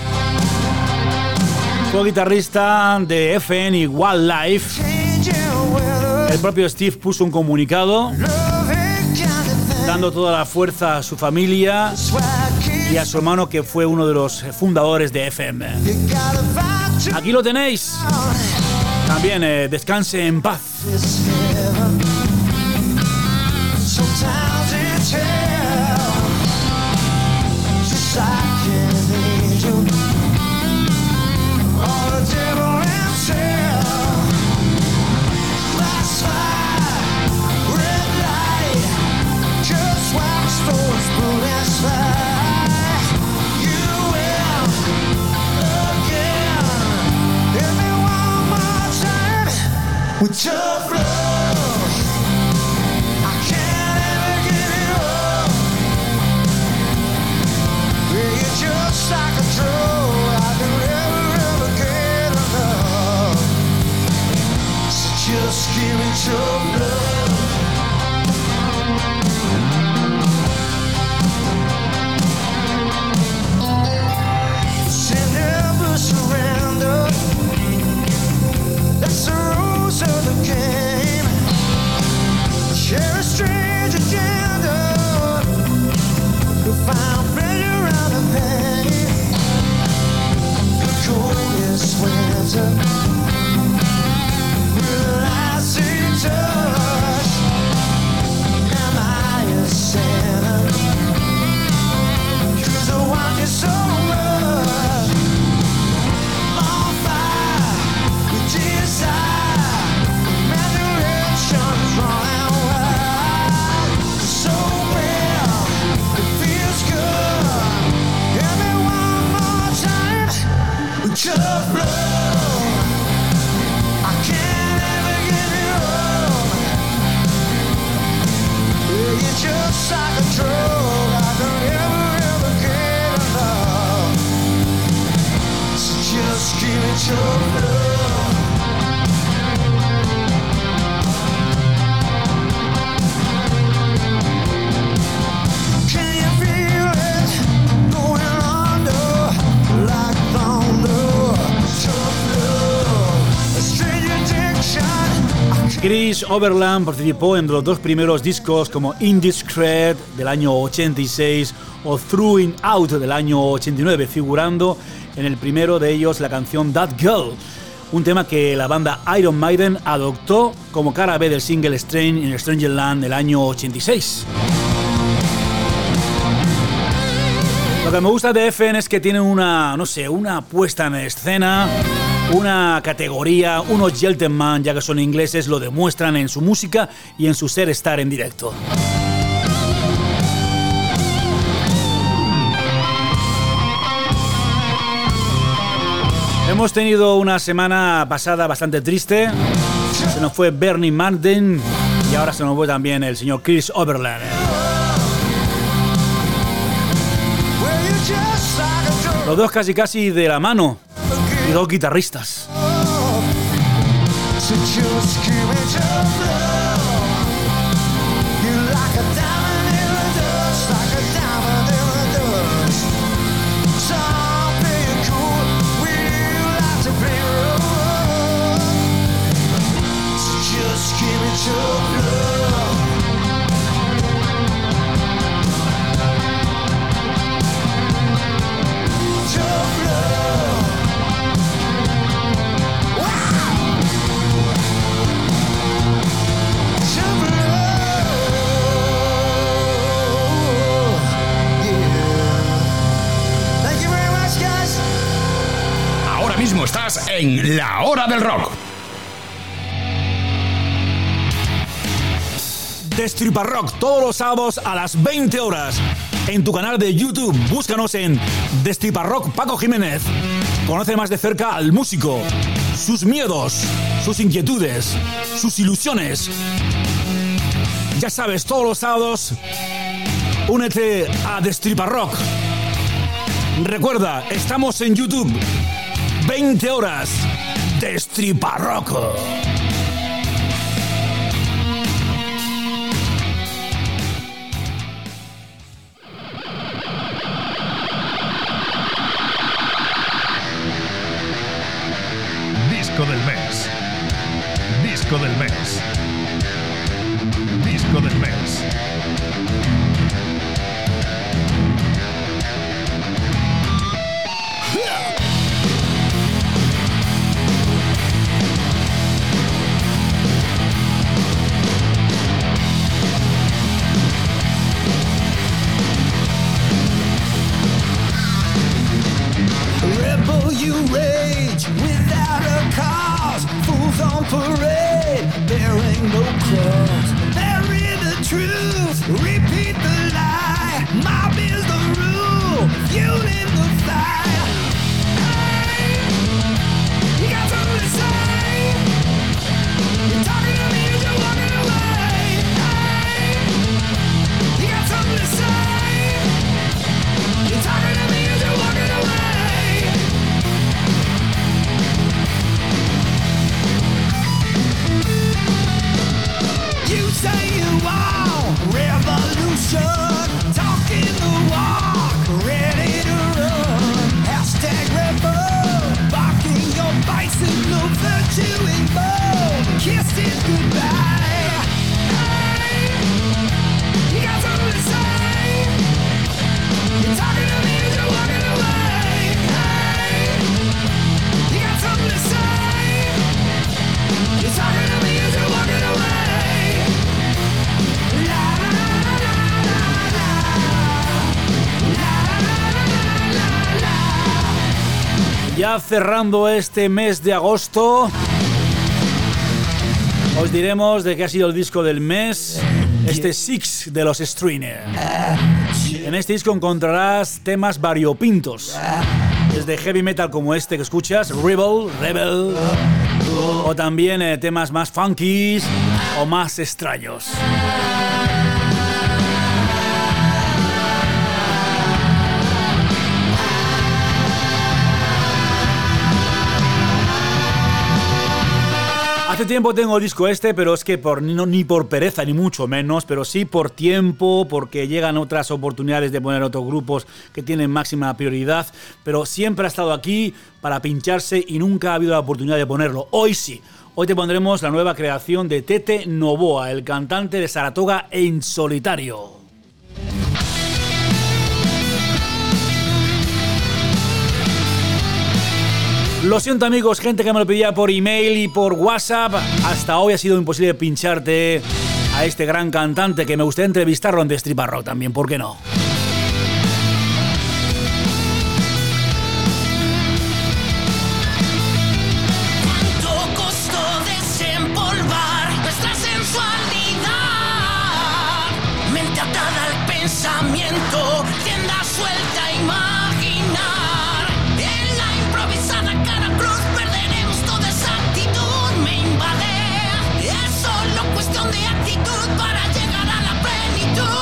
Fue guitarrista de FN y Wildlife. El propio Steve puso un comunicado dando toda la fuerza a su familia y a su hermano, que fue uno de los fundadores de FM. Aquí lo tenéis. También descanse en paz. With tough love, I can't ever give it up. Yeah, you're just like a drug, I can never get enough. So just give me tough love. So never surrender. Chris Overland participó en los dos primeros discos como Indiscreet del año 86 o Throwing Out del año 89, figurando en el primero de ellos la canción That Girl, un tema que la banda Iron Maiden adoptó como cara B del single Strange in Strangerland del año 86. Lo que me gusta de FN es que tiene una puesta en escena, una categoría, unos gentlemen, ya que son ingleses, lo demuestran en su música y en su ser estar en directo. Hemos tenido una semana pasada bastante triste. Se nos fue Bernie Martin y ahora se nos fue también el señor Chris Overland. Los dos casi de la mano y dos guitarristas. Mismo estás en La Hora del Rock. Destripa Rock todos los sábados a las 20 horas en tu canal de YouTube. Búscanos en Destripa Rock Paco Jiménez. Conoce más de cerca al músico, sus miedos, sus inquietudes, sus ilusiones. Ya sabes, todos los sábados únete a Destripa Rock. Recuerda, estamos en YouTube. 20 horas de Destripa Rock. Disco del mes. Disco del mes. Disco del mes. You rage without a cause. Fools on parade, bearing no cross. Bury the truth, repeat the lie. Mob is the rule, fueling the fire. Hey, you got something to say? You're talking to me as you're walking away. Hey, you got something to say? You're talking to me as you're walking away. You say you want revolution, talking the walk, ready to run. Hashtag rebel, barking your bison, no virtue involved. Kissing goodbye. Hey, you got something to say? You're talking to me as you're walking away. Hey, you got something to say? You're talking to me as you're walking away. Ya cerrando este mes de agosto, os diremos de qué ha sido el disco del mes, este Six de los Stringer. En este disco encontrarás temas variopintos, desde heavy metal como este que escuchas, Rebel, o también temas más funky o más extraños. Hace tiempo tengo el disco este, pero es que ni por pereza ni mucho menos, pero sí por tiempo, porque llegan otras oportunidades de poner otros grupos que tienen máxima prioridad, pero siempre ha estado aquí para pincharse y nunca ha habido la oportunidad de ponerlo. Hoy sí. Hoy te pondremos la nueva creación de Tete Novoa, el cantante de Saratoga en solitario. Lo siento amigos, gente que me lo pedía por email y por WhatsApp. Hasta hoy ha sido imposible pincharte a este gran cantante que me gustaría entrevistarlo en Destripa Rock también, ¿por qué no? ¿Cuánto costó desempolvar nuestra sensualidad? Mente atada al pensamiento, tienda suelta a imaginar. En la improvisada cara cruz perderemos toda esa actitud, me invade. Es solo cuestión de actitud para llegar a la plenitud.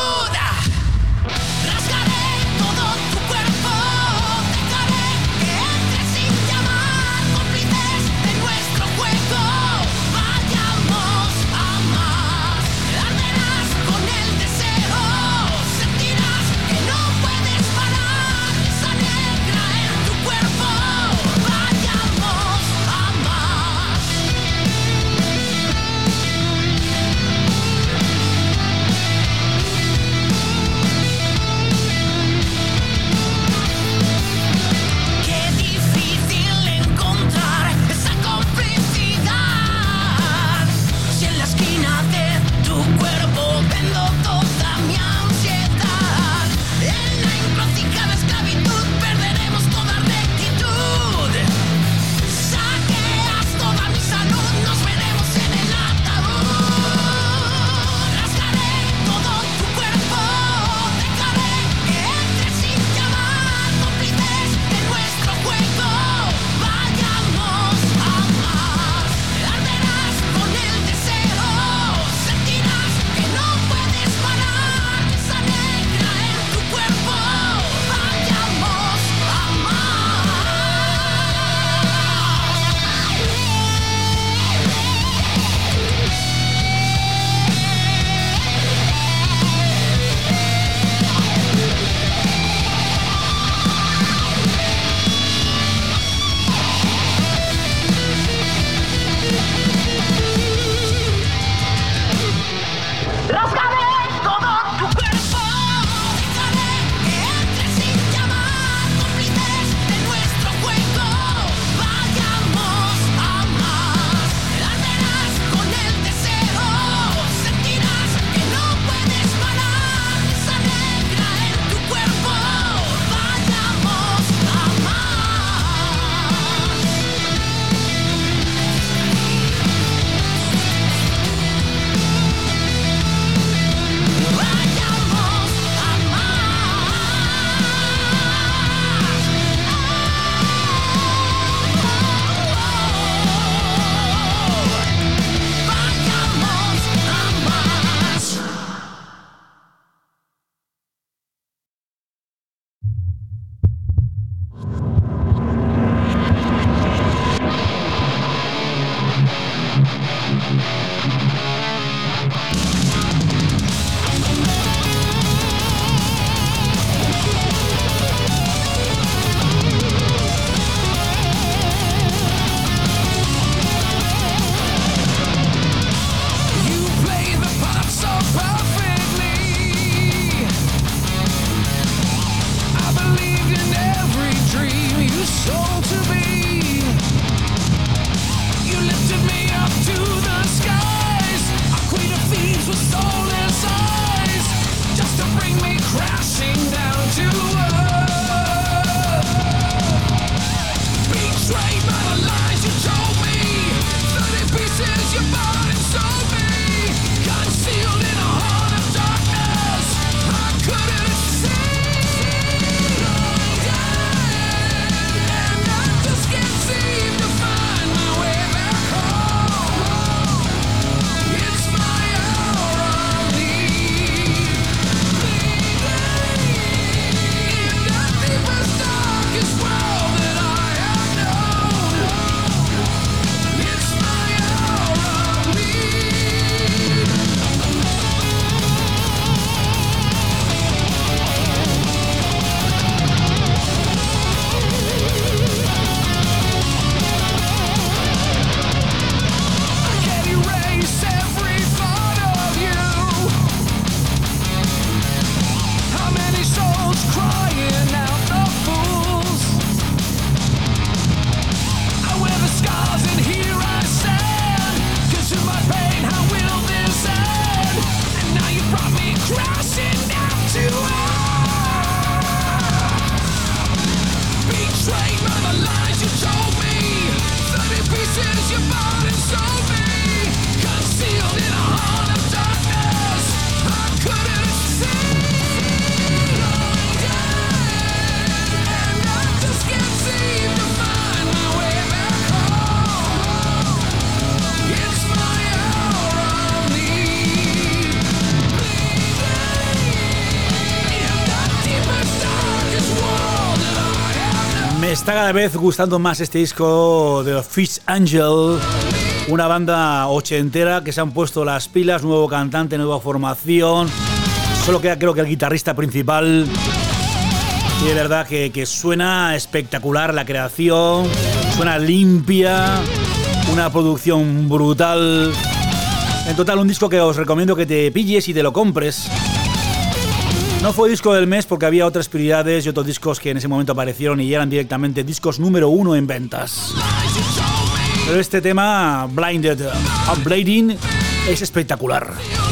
Me está cada vez gustando más este disco de Fish Angel, una banda ochentera que se han puesto las pilas, nuevo cantante, nueva formación. Solo queda creo que el guitarrista principal. Y de verdad que suena espectacular la creación, suena limpia, una producción brutal. En total un disco que os recomiendo que te pilles y te lo compres. No fue disco del mes porque había otras prioridades y otros discos que en ese momento aparecieron y eran directamente discos número 1 en ventas. Pero este tema, Blinded Upblading, es espectacular.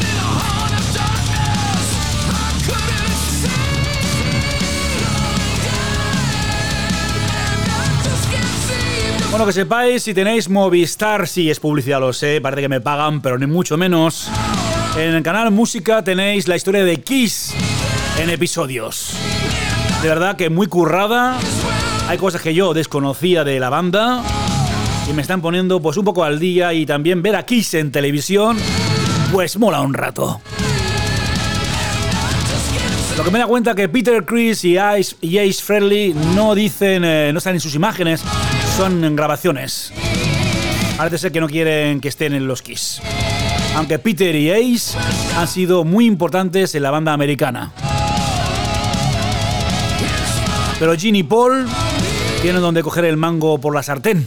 Bueno, que sepáis, si tenéis Movistar, sí, es publicidad, lo sé, parece que me pagan, pero ni mucho menos. En el canal Música tenéis la historia de Kiss en episodios. De verdad que muy currada. Hay cosas que yo desconocía de la banda y me están poniendo pues un poco al día, y también ver a Kiss en televisión pues mola un rato. Lo que me da cuenta que Peter Criss y Ace Frehley no dicen, no están en sus imágenes, son en grabaciones. Parece ser que no quieren que estén en los Kiss. Aunque Peter y Ace han sido muy importantes en la banda americana. Pero Gene y Paul tienen donde coger el mango por la sartén.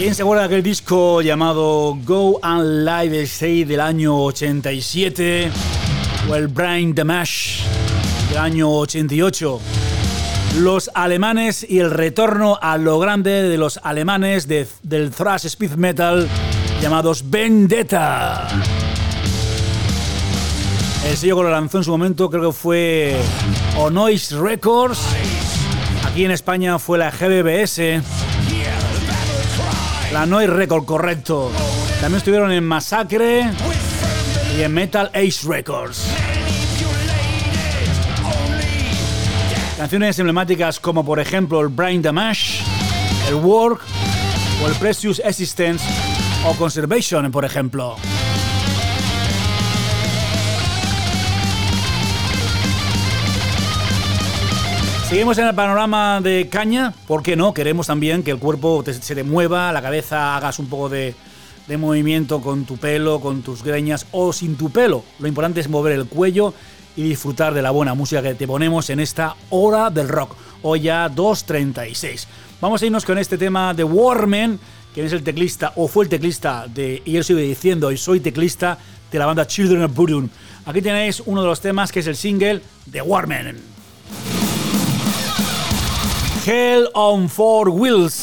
¿Quién se acuerda de aquel disco llamado Go and Live Stay del año 87? O el Brain Damage del año 88. Los alemanes y el retorno a lo grande de los alemanes del thrash speed metal llamados Vendetta. El sello que lo lanzó en su momento creo que fue Noise Records. Aquí en España fue la GBBS. La Noise Record, correcto. También estuvieron en Massacre y en Metal Ace Records. Canciones emblemáticas como por ejemplo el Brain Damage, el Work o el Precious Existence o Conservation, por ejemplo. Seguimos en el panorama de caña, ¿por qué no? Queremos también que el cuerpo se te mueva, la cabeza, hagas un poco de movimiento con tu pelo, con tus greñas o sin tu pelo. Lo importante es mover el cuello y disfrutar de la buena música que te ponemos en esta hora del rock. Hoy ya 2:36. Vamos a irnos con este tema de Warman, quien es el teclista o fue el teclista de, y él sigue diciendo, y soy teclista de la banda Children of Bodom. Aquí tenéis uno de los temas que es el single de Warman. Hell on Four Wheels.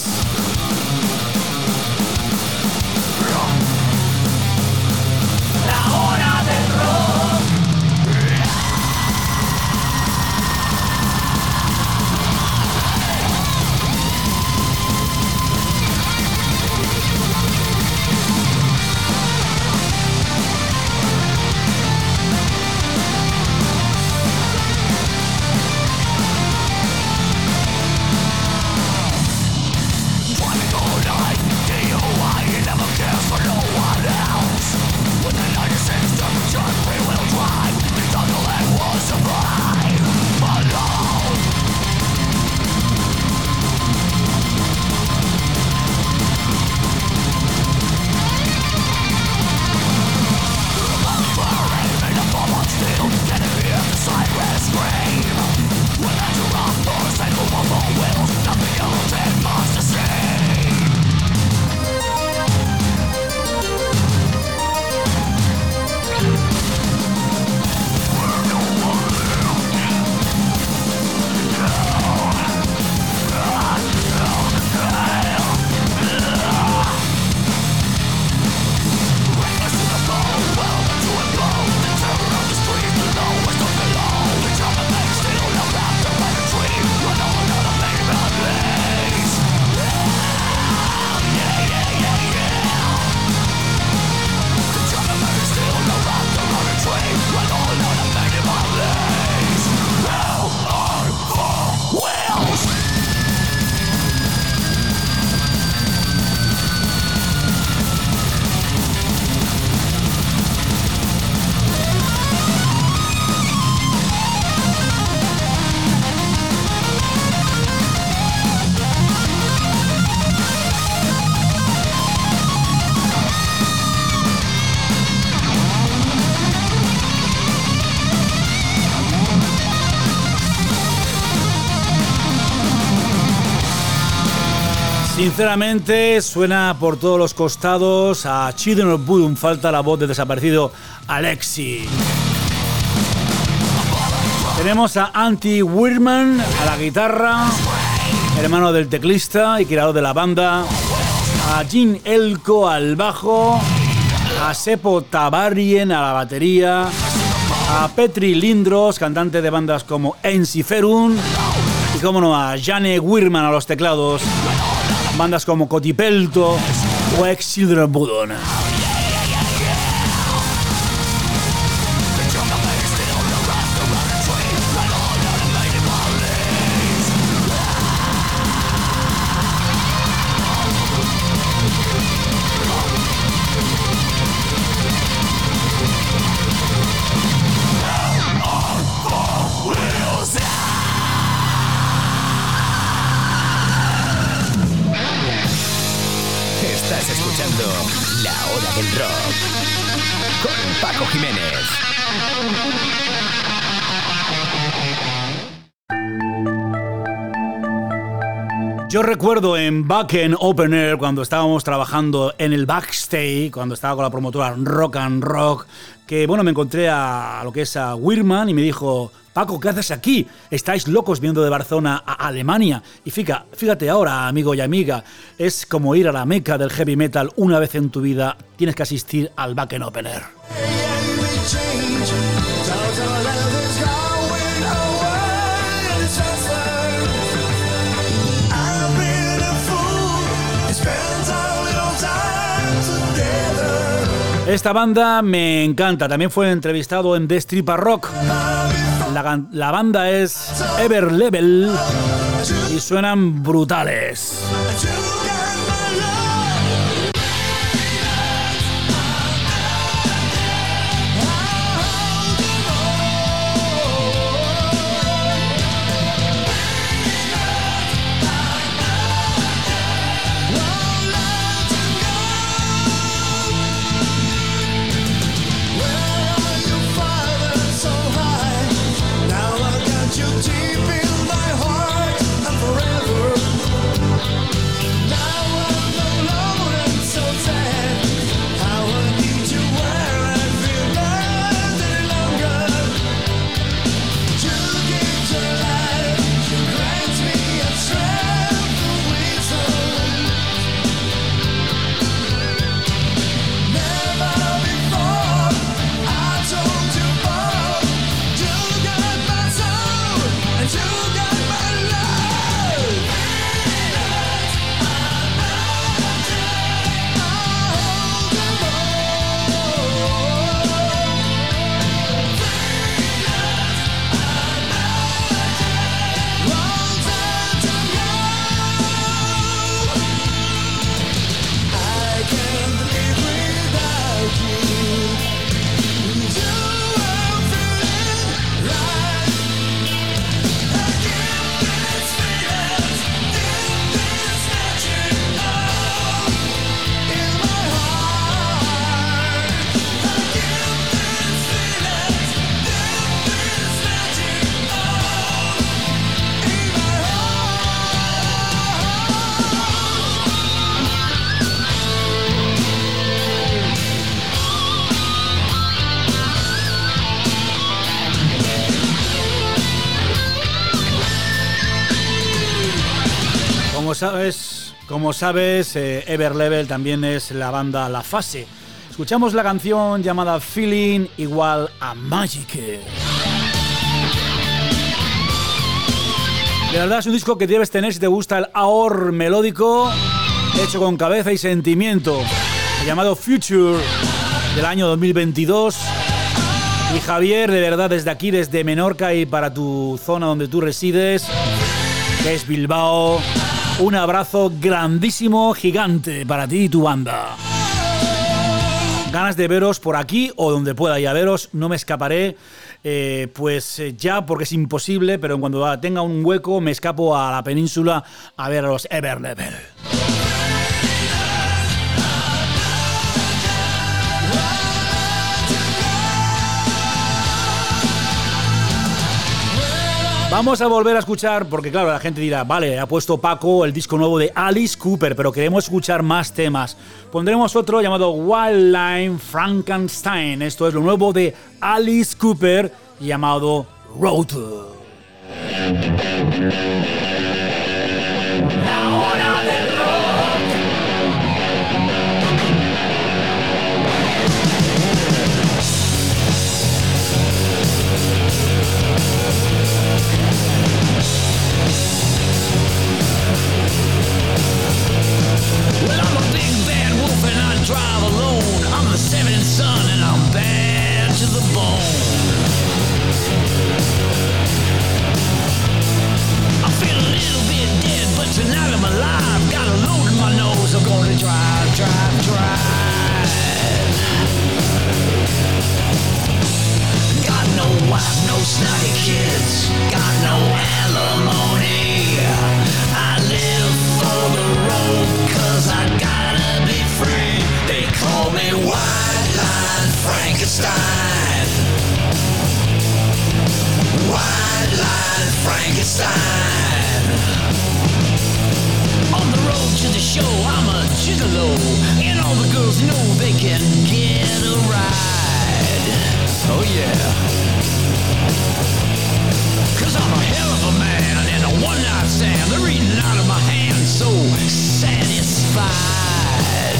Sinceramente suena por todos los costados a Children of Bodom. Falta la voz del desaparecido Alexi. Tenemos a Antti Wirman a la guitarra, hermano del teclista y creador de la banda, a Jim Elko al bajo, a Seppo Tavarien a la batería, a Petri Lindros, cantante de bandas como Ensiferum, y como no, a Janne Wirman a los teclados, bandas como Kotipelto o ex Children of Bodom. Estás escuchando La Hora del Rock con Paco Jiménez. Yo recuerdo en Back in Open Air, cuando estábamos trabajando en el backstage, cuando estaba con la promotora Rock and Rock, que bueno, me encontré a lo que es a Wirman y me dijo: Paco, ¿qué haces aquí? Estáis locos viendo de Barcelona a Alemania. Y fíjate ahora, amigo y amiga, es como ir a la meca del heavy metal. Una vez en tu vida tienes que asistir al Back in Open Air. Esta banda me encanta, también fue entrevistado en Destripa Rock. La banda es Ever Level y suenan brutales. Como sabes, Ever Level también es la banda La Fase. Escuchamos la canción llamada Feeling igual a Magic. De verdad es un disco que debes tener si te gusta el AOR melódico, hecho con cabeza y sentimiento, llamado Future, del año 2022. Y Javier, de verdad, desde aquí, desde Menorca y para tu zona donde tú resides, que es Bilbao, un abrazo grandísimo, gigante para ti y tu banda. Ganas de veros por aquí o donde pueda ir a veros, no me escaparé, ya porque es imposible, pero en cuanto tenga un hueco me escapo a la península a ver a los Ever Level. Vamos a volver a escuchar, porque claro, la gente dirá, vale, ha puesto Paco el disco nuevo de Alice Cooper, pero queremos escuchar más temas. Pondremos otro llamado Wildline Frankenstein. Esto es lo nuevo de Alice Cooper, llamado Road. La hora del rock. Well, I'm a big bad wolf and I drive alone. I'm the seventh son and I'm bad to the bone. I feel a little bit dead, but tonight I'm alive. Got a load in my nose, I'm gonna drive, drive, drive. Got no wife, no snotty kids. Got no alimony. I live for the road, cause I gotta be free. They call me White Line Frankenstein. White Line Frankenstein. to the show, I'm a gigolo, and all the girls know they can get a ride. Oh yeah. 'Cause I'm a hell of a man and a one-night stand. They're eating out of my hand, so satisfied.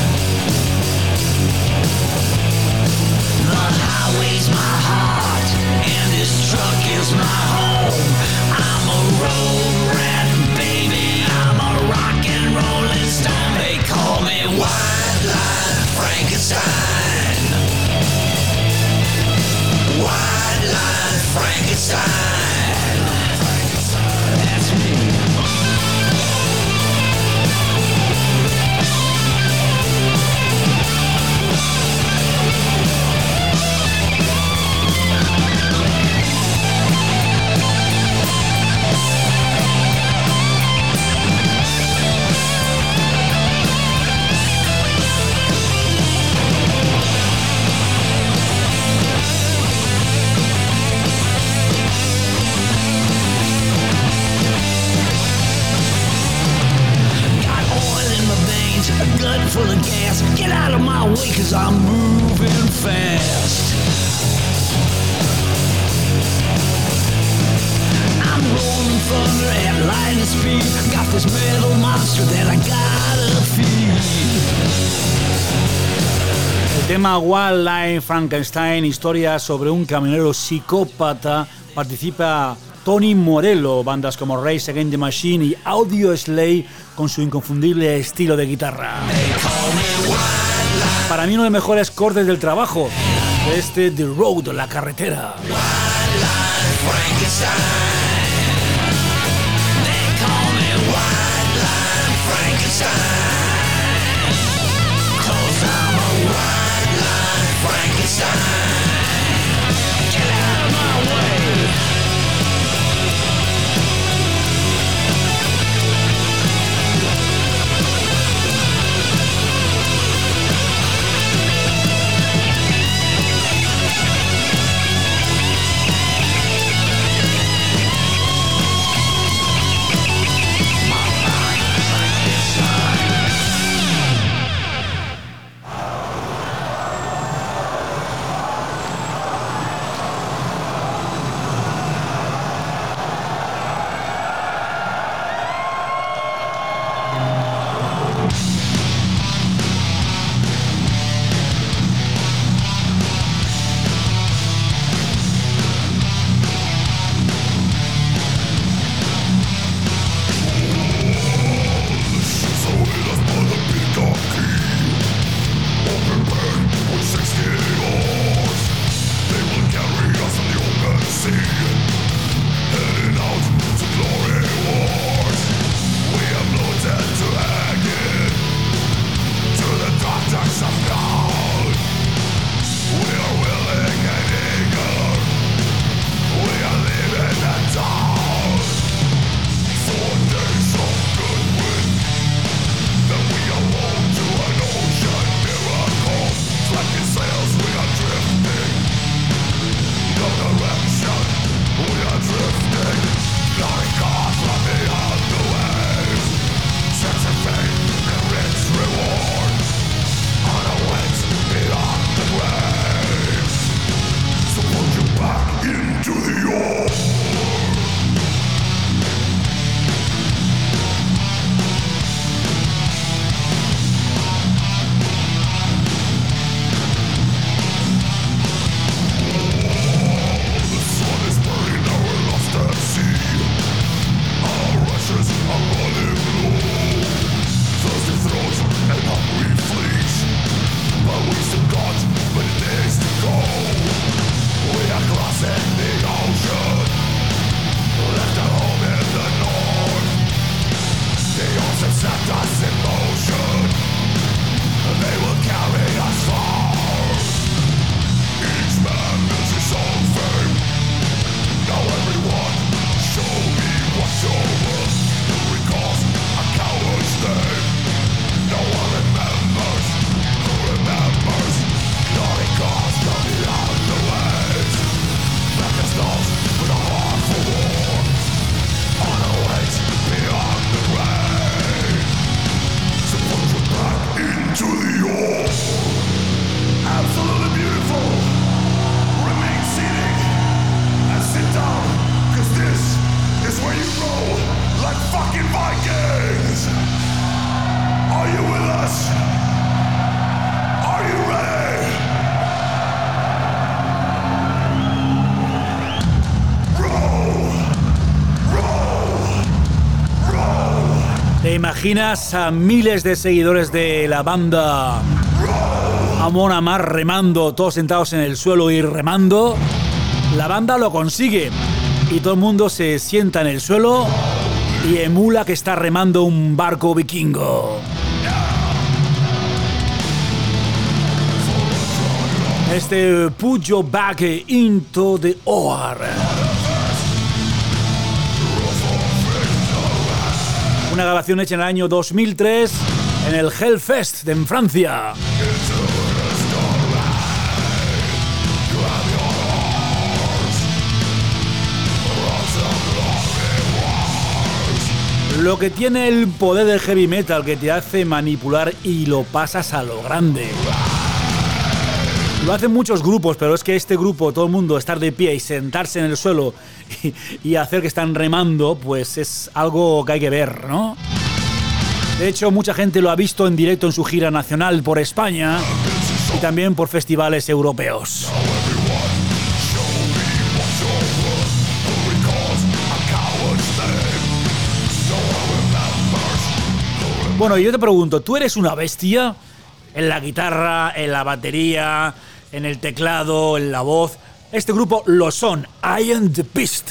The highway's my heart, and this truck is my home. I'm a road rat, baby. I'm a rock and rolling stone. They call me White Line Frankenstein. White Line Frankenstein. That's me. A gun full of gas. Get out of my way, 'cause I'm moving fast. I'm rolling thunder at lightning speed. Got this metal monster that I gotta feed. El tema White Line Frankenstein, historia sobre un camionero psicópata. Participa Tony Morello, bandas como Rage Against the Machine y Audioslave con su inconfundible estilo de guitarra. Para mí uno de los mejores cortes del trabajo, The Road, la carretera. Get out of my way. ¿Te imaginas a miles de seguidores de la banda Amon Amarth remando, todos sentados en el suelo y remando? La banda lo consigue y todo el mundo se sienta en el suelo y emula que está remando un barco vikingo. Put Your Back Into the Oar. Una grabación hecha en el año 2003 en el Hellfest en Francia. Lo que tiene el poder del heavy metal, que te hace manipular y lo pasas a lo grande. Lo hacen muchos grupos, pero es que este grupo, todo el mundo estar de pie y sentarse en el suelo y hacer que están remando, pues es algo que hay que ver, ¿no? De hecho, mucha gente lo ha visto en directo en su gira nacional por España y también por festivales europeos. Bueno, yo te pregunto, ¿tú eres una bestia? En la guitarra, en la batería, en el teclado, en la voz. Este grupo lo son. I Am The Beast.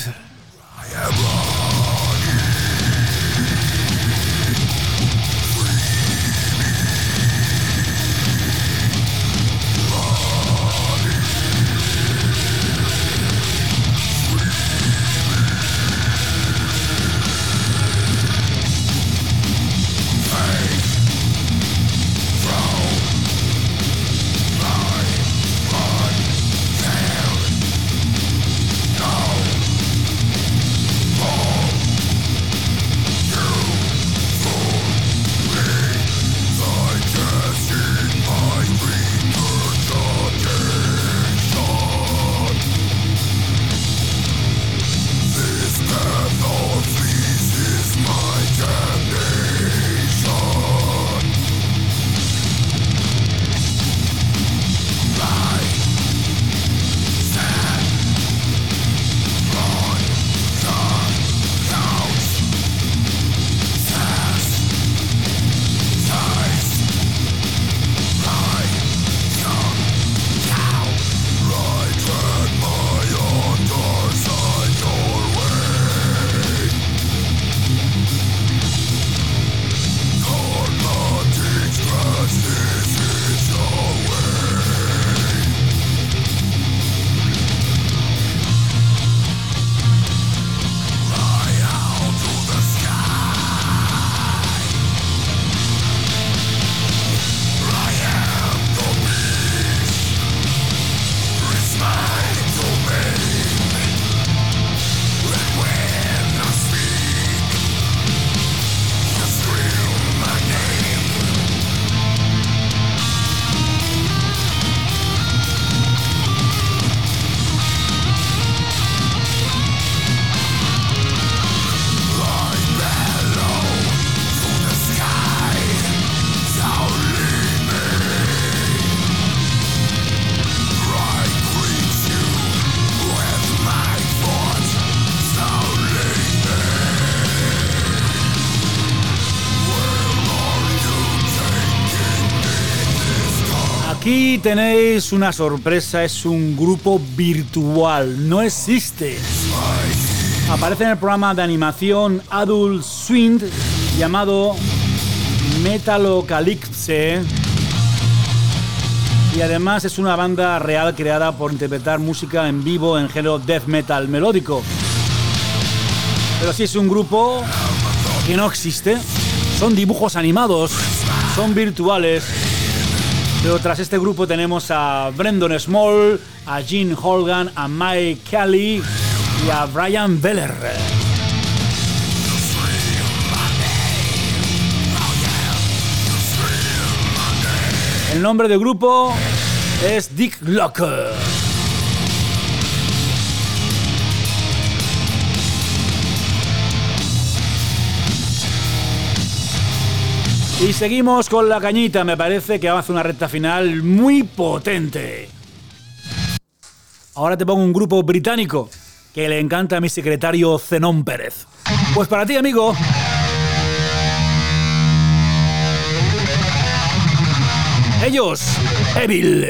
Aquí tenéis una sorpresa, es un grupo virtual, no existe. Aparece en el programa de animación Adult Swim llamado Metalocalypse y además es una banda real creada por interpretar música en vivo en género death metal melódico. Pero sí es un grupo que no existe, son dibujos animados, son virtuales. Pero tras este grupo tenemos a Brendan Small, a Gene Holgan, a Mike Kelly y a Brian Beller. El nombre del grupo es Dick Locker. Y seguimos con la cañita, me parece que vamos a hacer una recta final muy potente. Ahora te pongo un grupo británico que le encanta a mi secretario Zenón Pérez. Pues para ti, amigo. Ellos, Evil.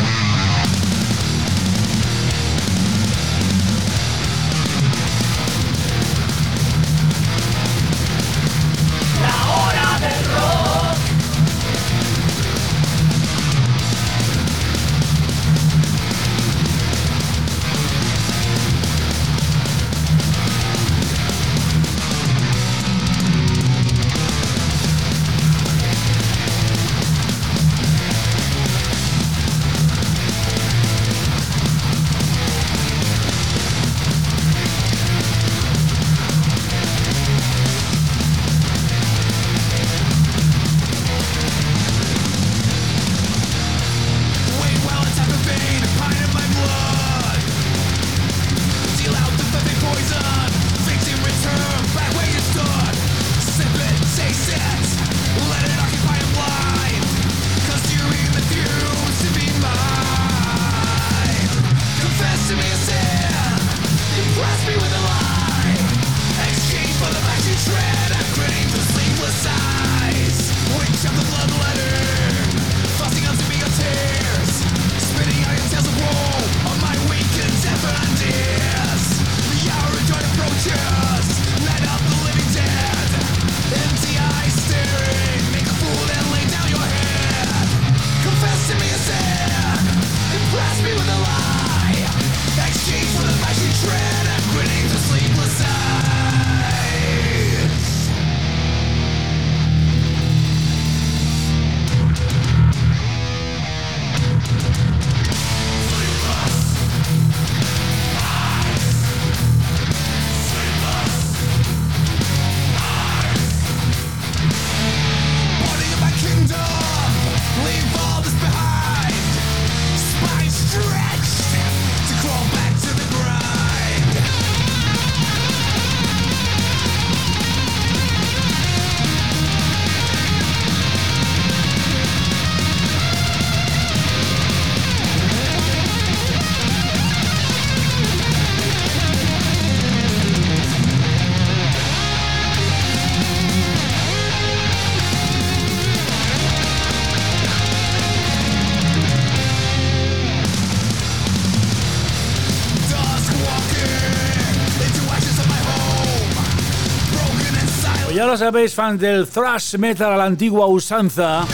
Ya lo sabéis, fans del thrash metal a la antigua usanza,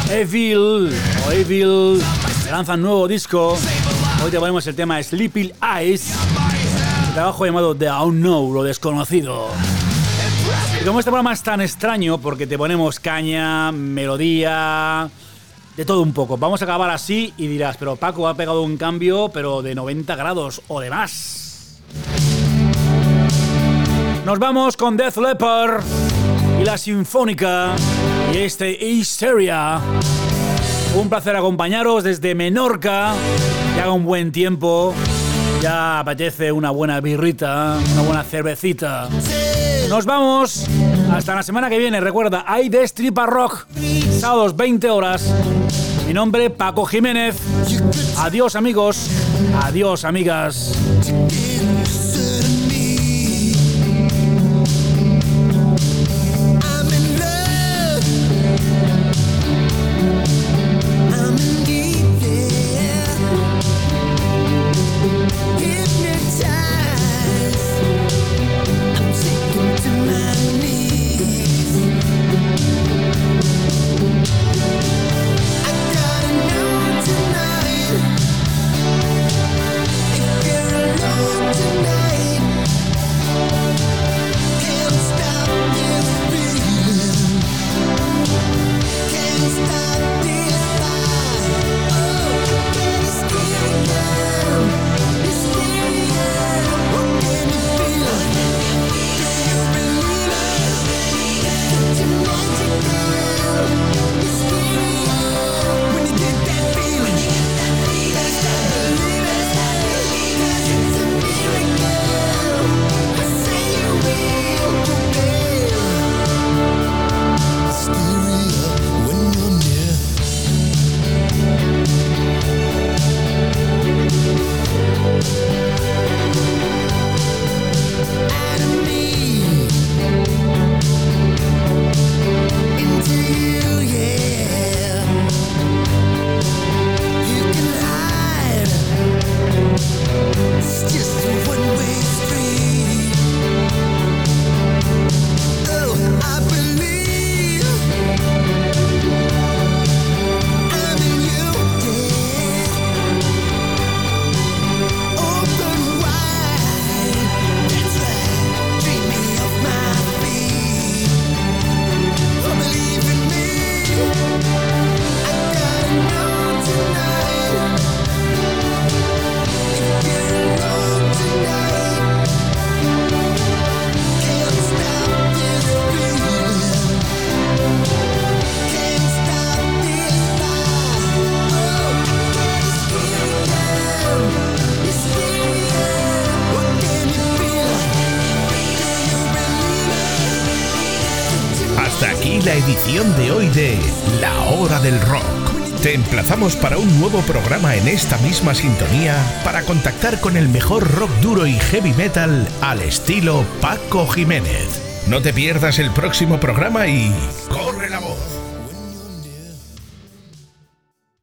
Evil lanzan nuevo disco. Hoy te ponemos el tema Sleeping Eyes, el trabajo llamado The Unknown, lo desconocido. Y como este programa es tan extraño, porque te ponemos caña, melodía, de todo un poco. Vamos a acabar así y dirás, pero Paco ha pegado un cambio, pero de 90 grados o de más. Nos vamos con Def Leppard y la Sinfónica y este Hysteria. Un placer acompañaros desde Menorca. Ya haga un buen tiempo. Ya apetece una buena birrita, una buena cervecita. Nos vamos. Hasta la semana que viene. Recuerda, hay Destripa Rock. Sábados 20 horas. Mi nombre, Paco Jiménez. Adiós, amigos. Adiós, amigas. Tonight la edición de hoy de La Hora del Rock. Te emplazamos para un nuevo programa en esta misma sintonía para contactar con el mejor rock duro y heavy metal al estilo Paco Jiménez. No te pierdas el próximo programa y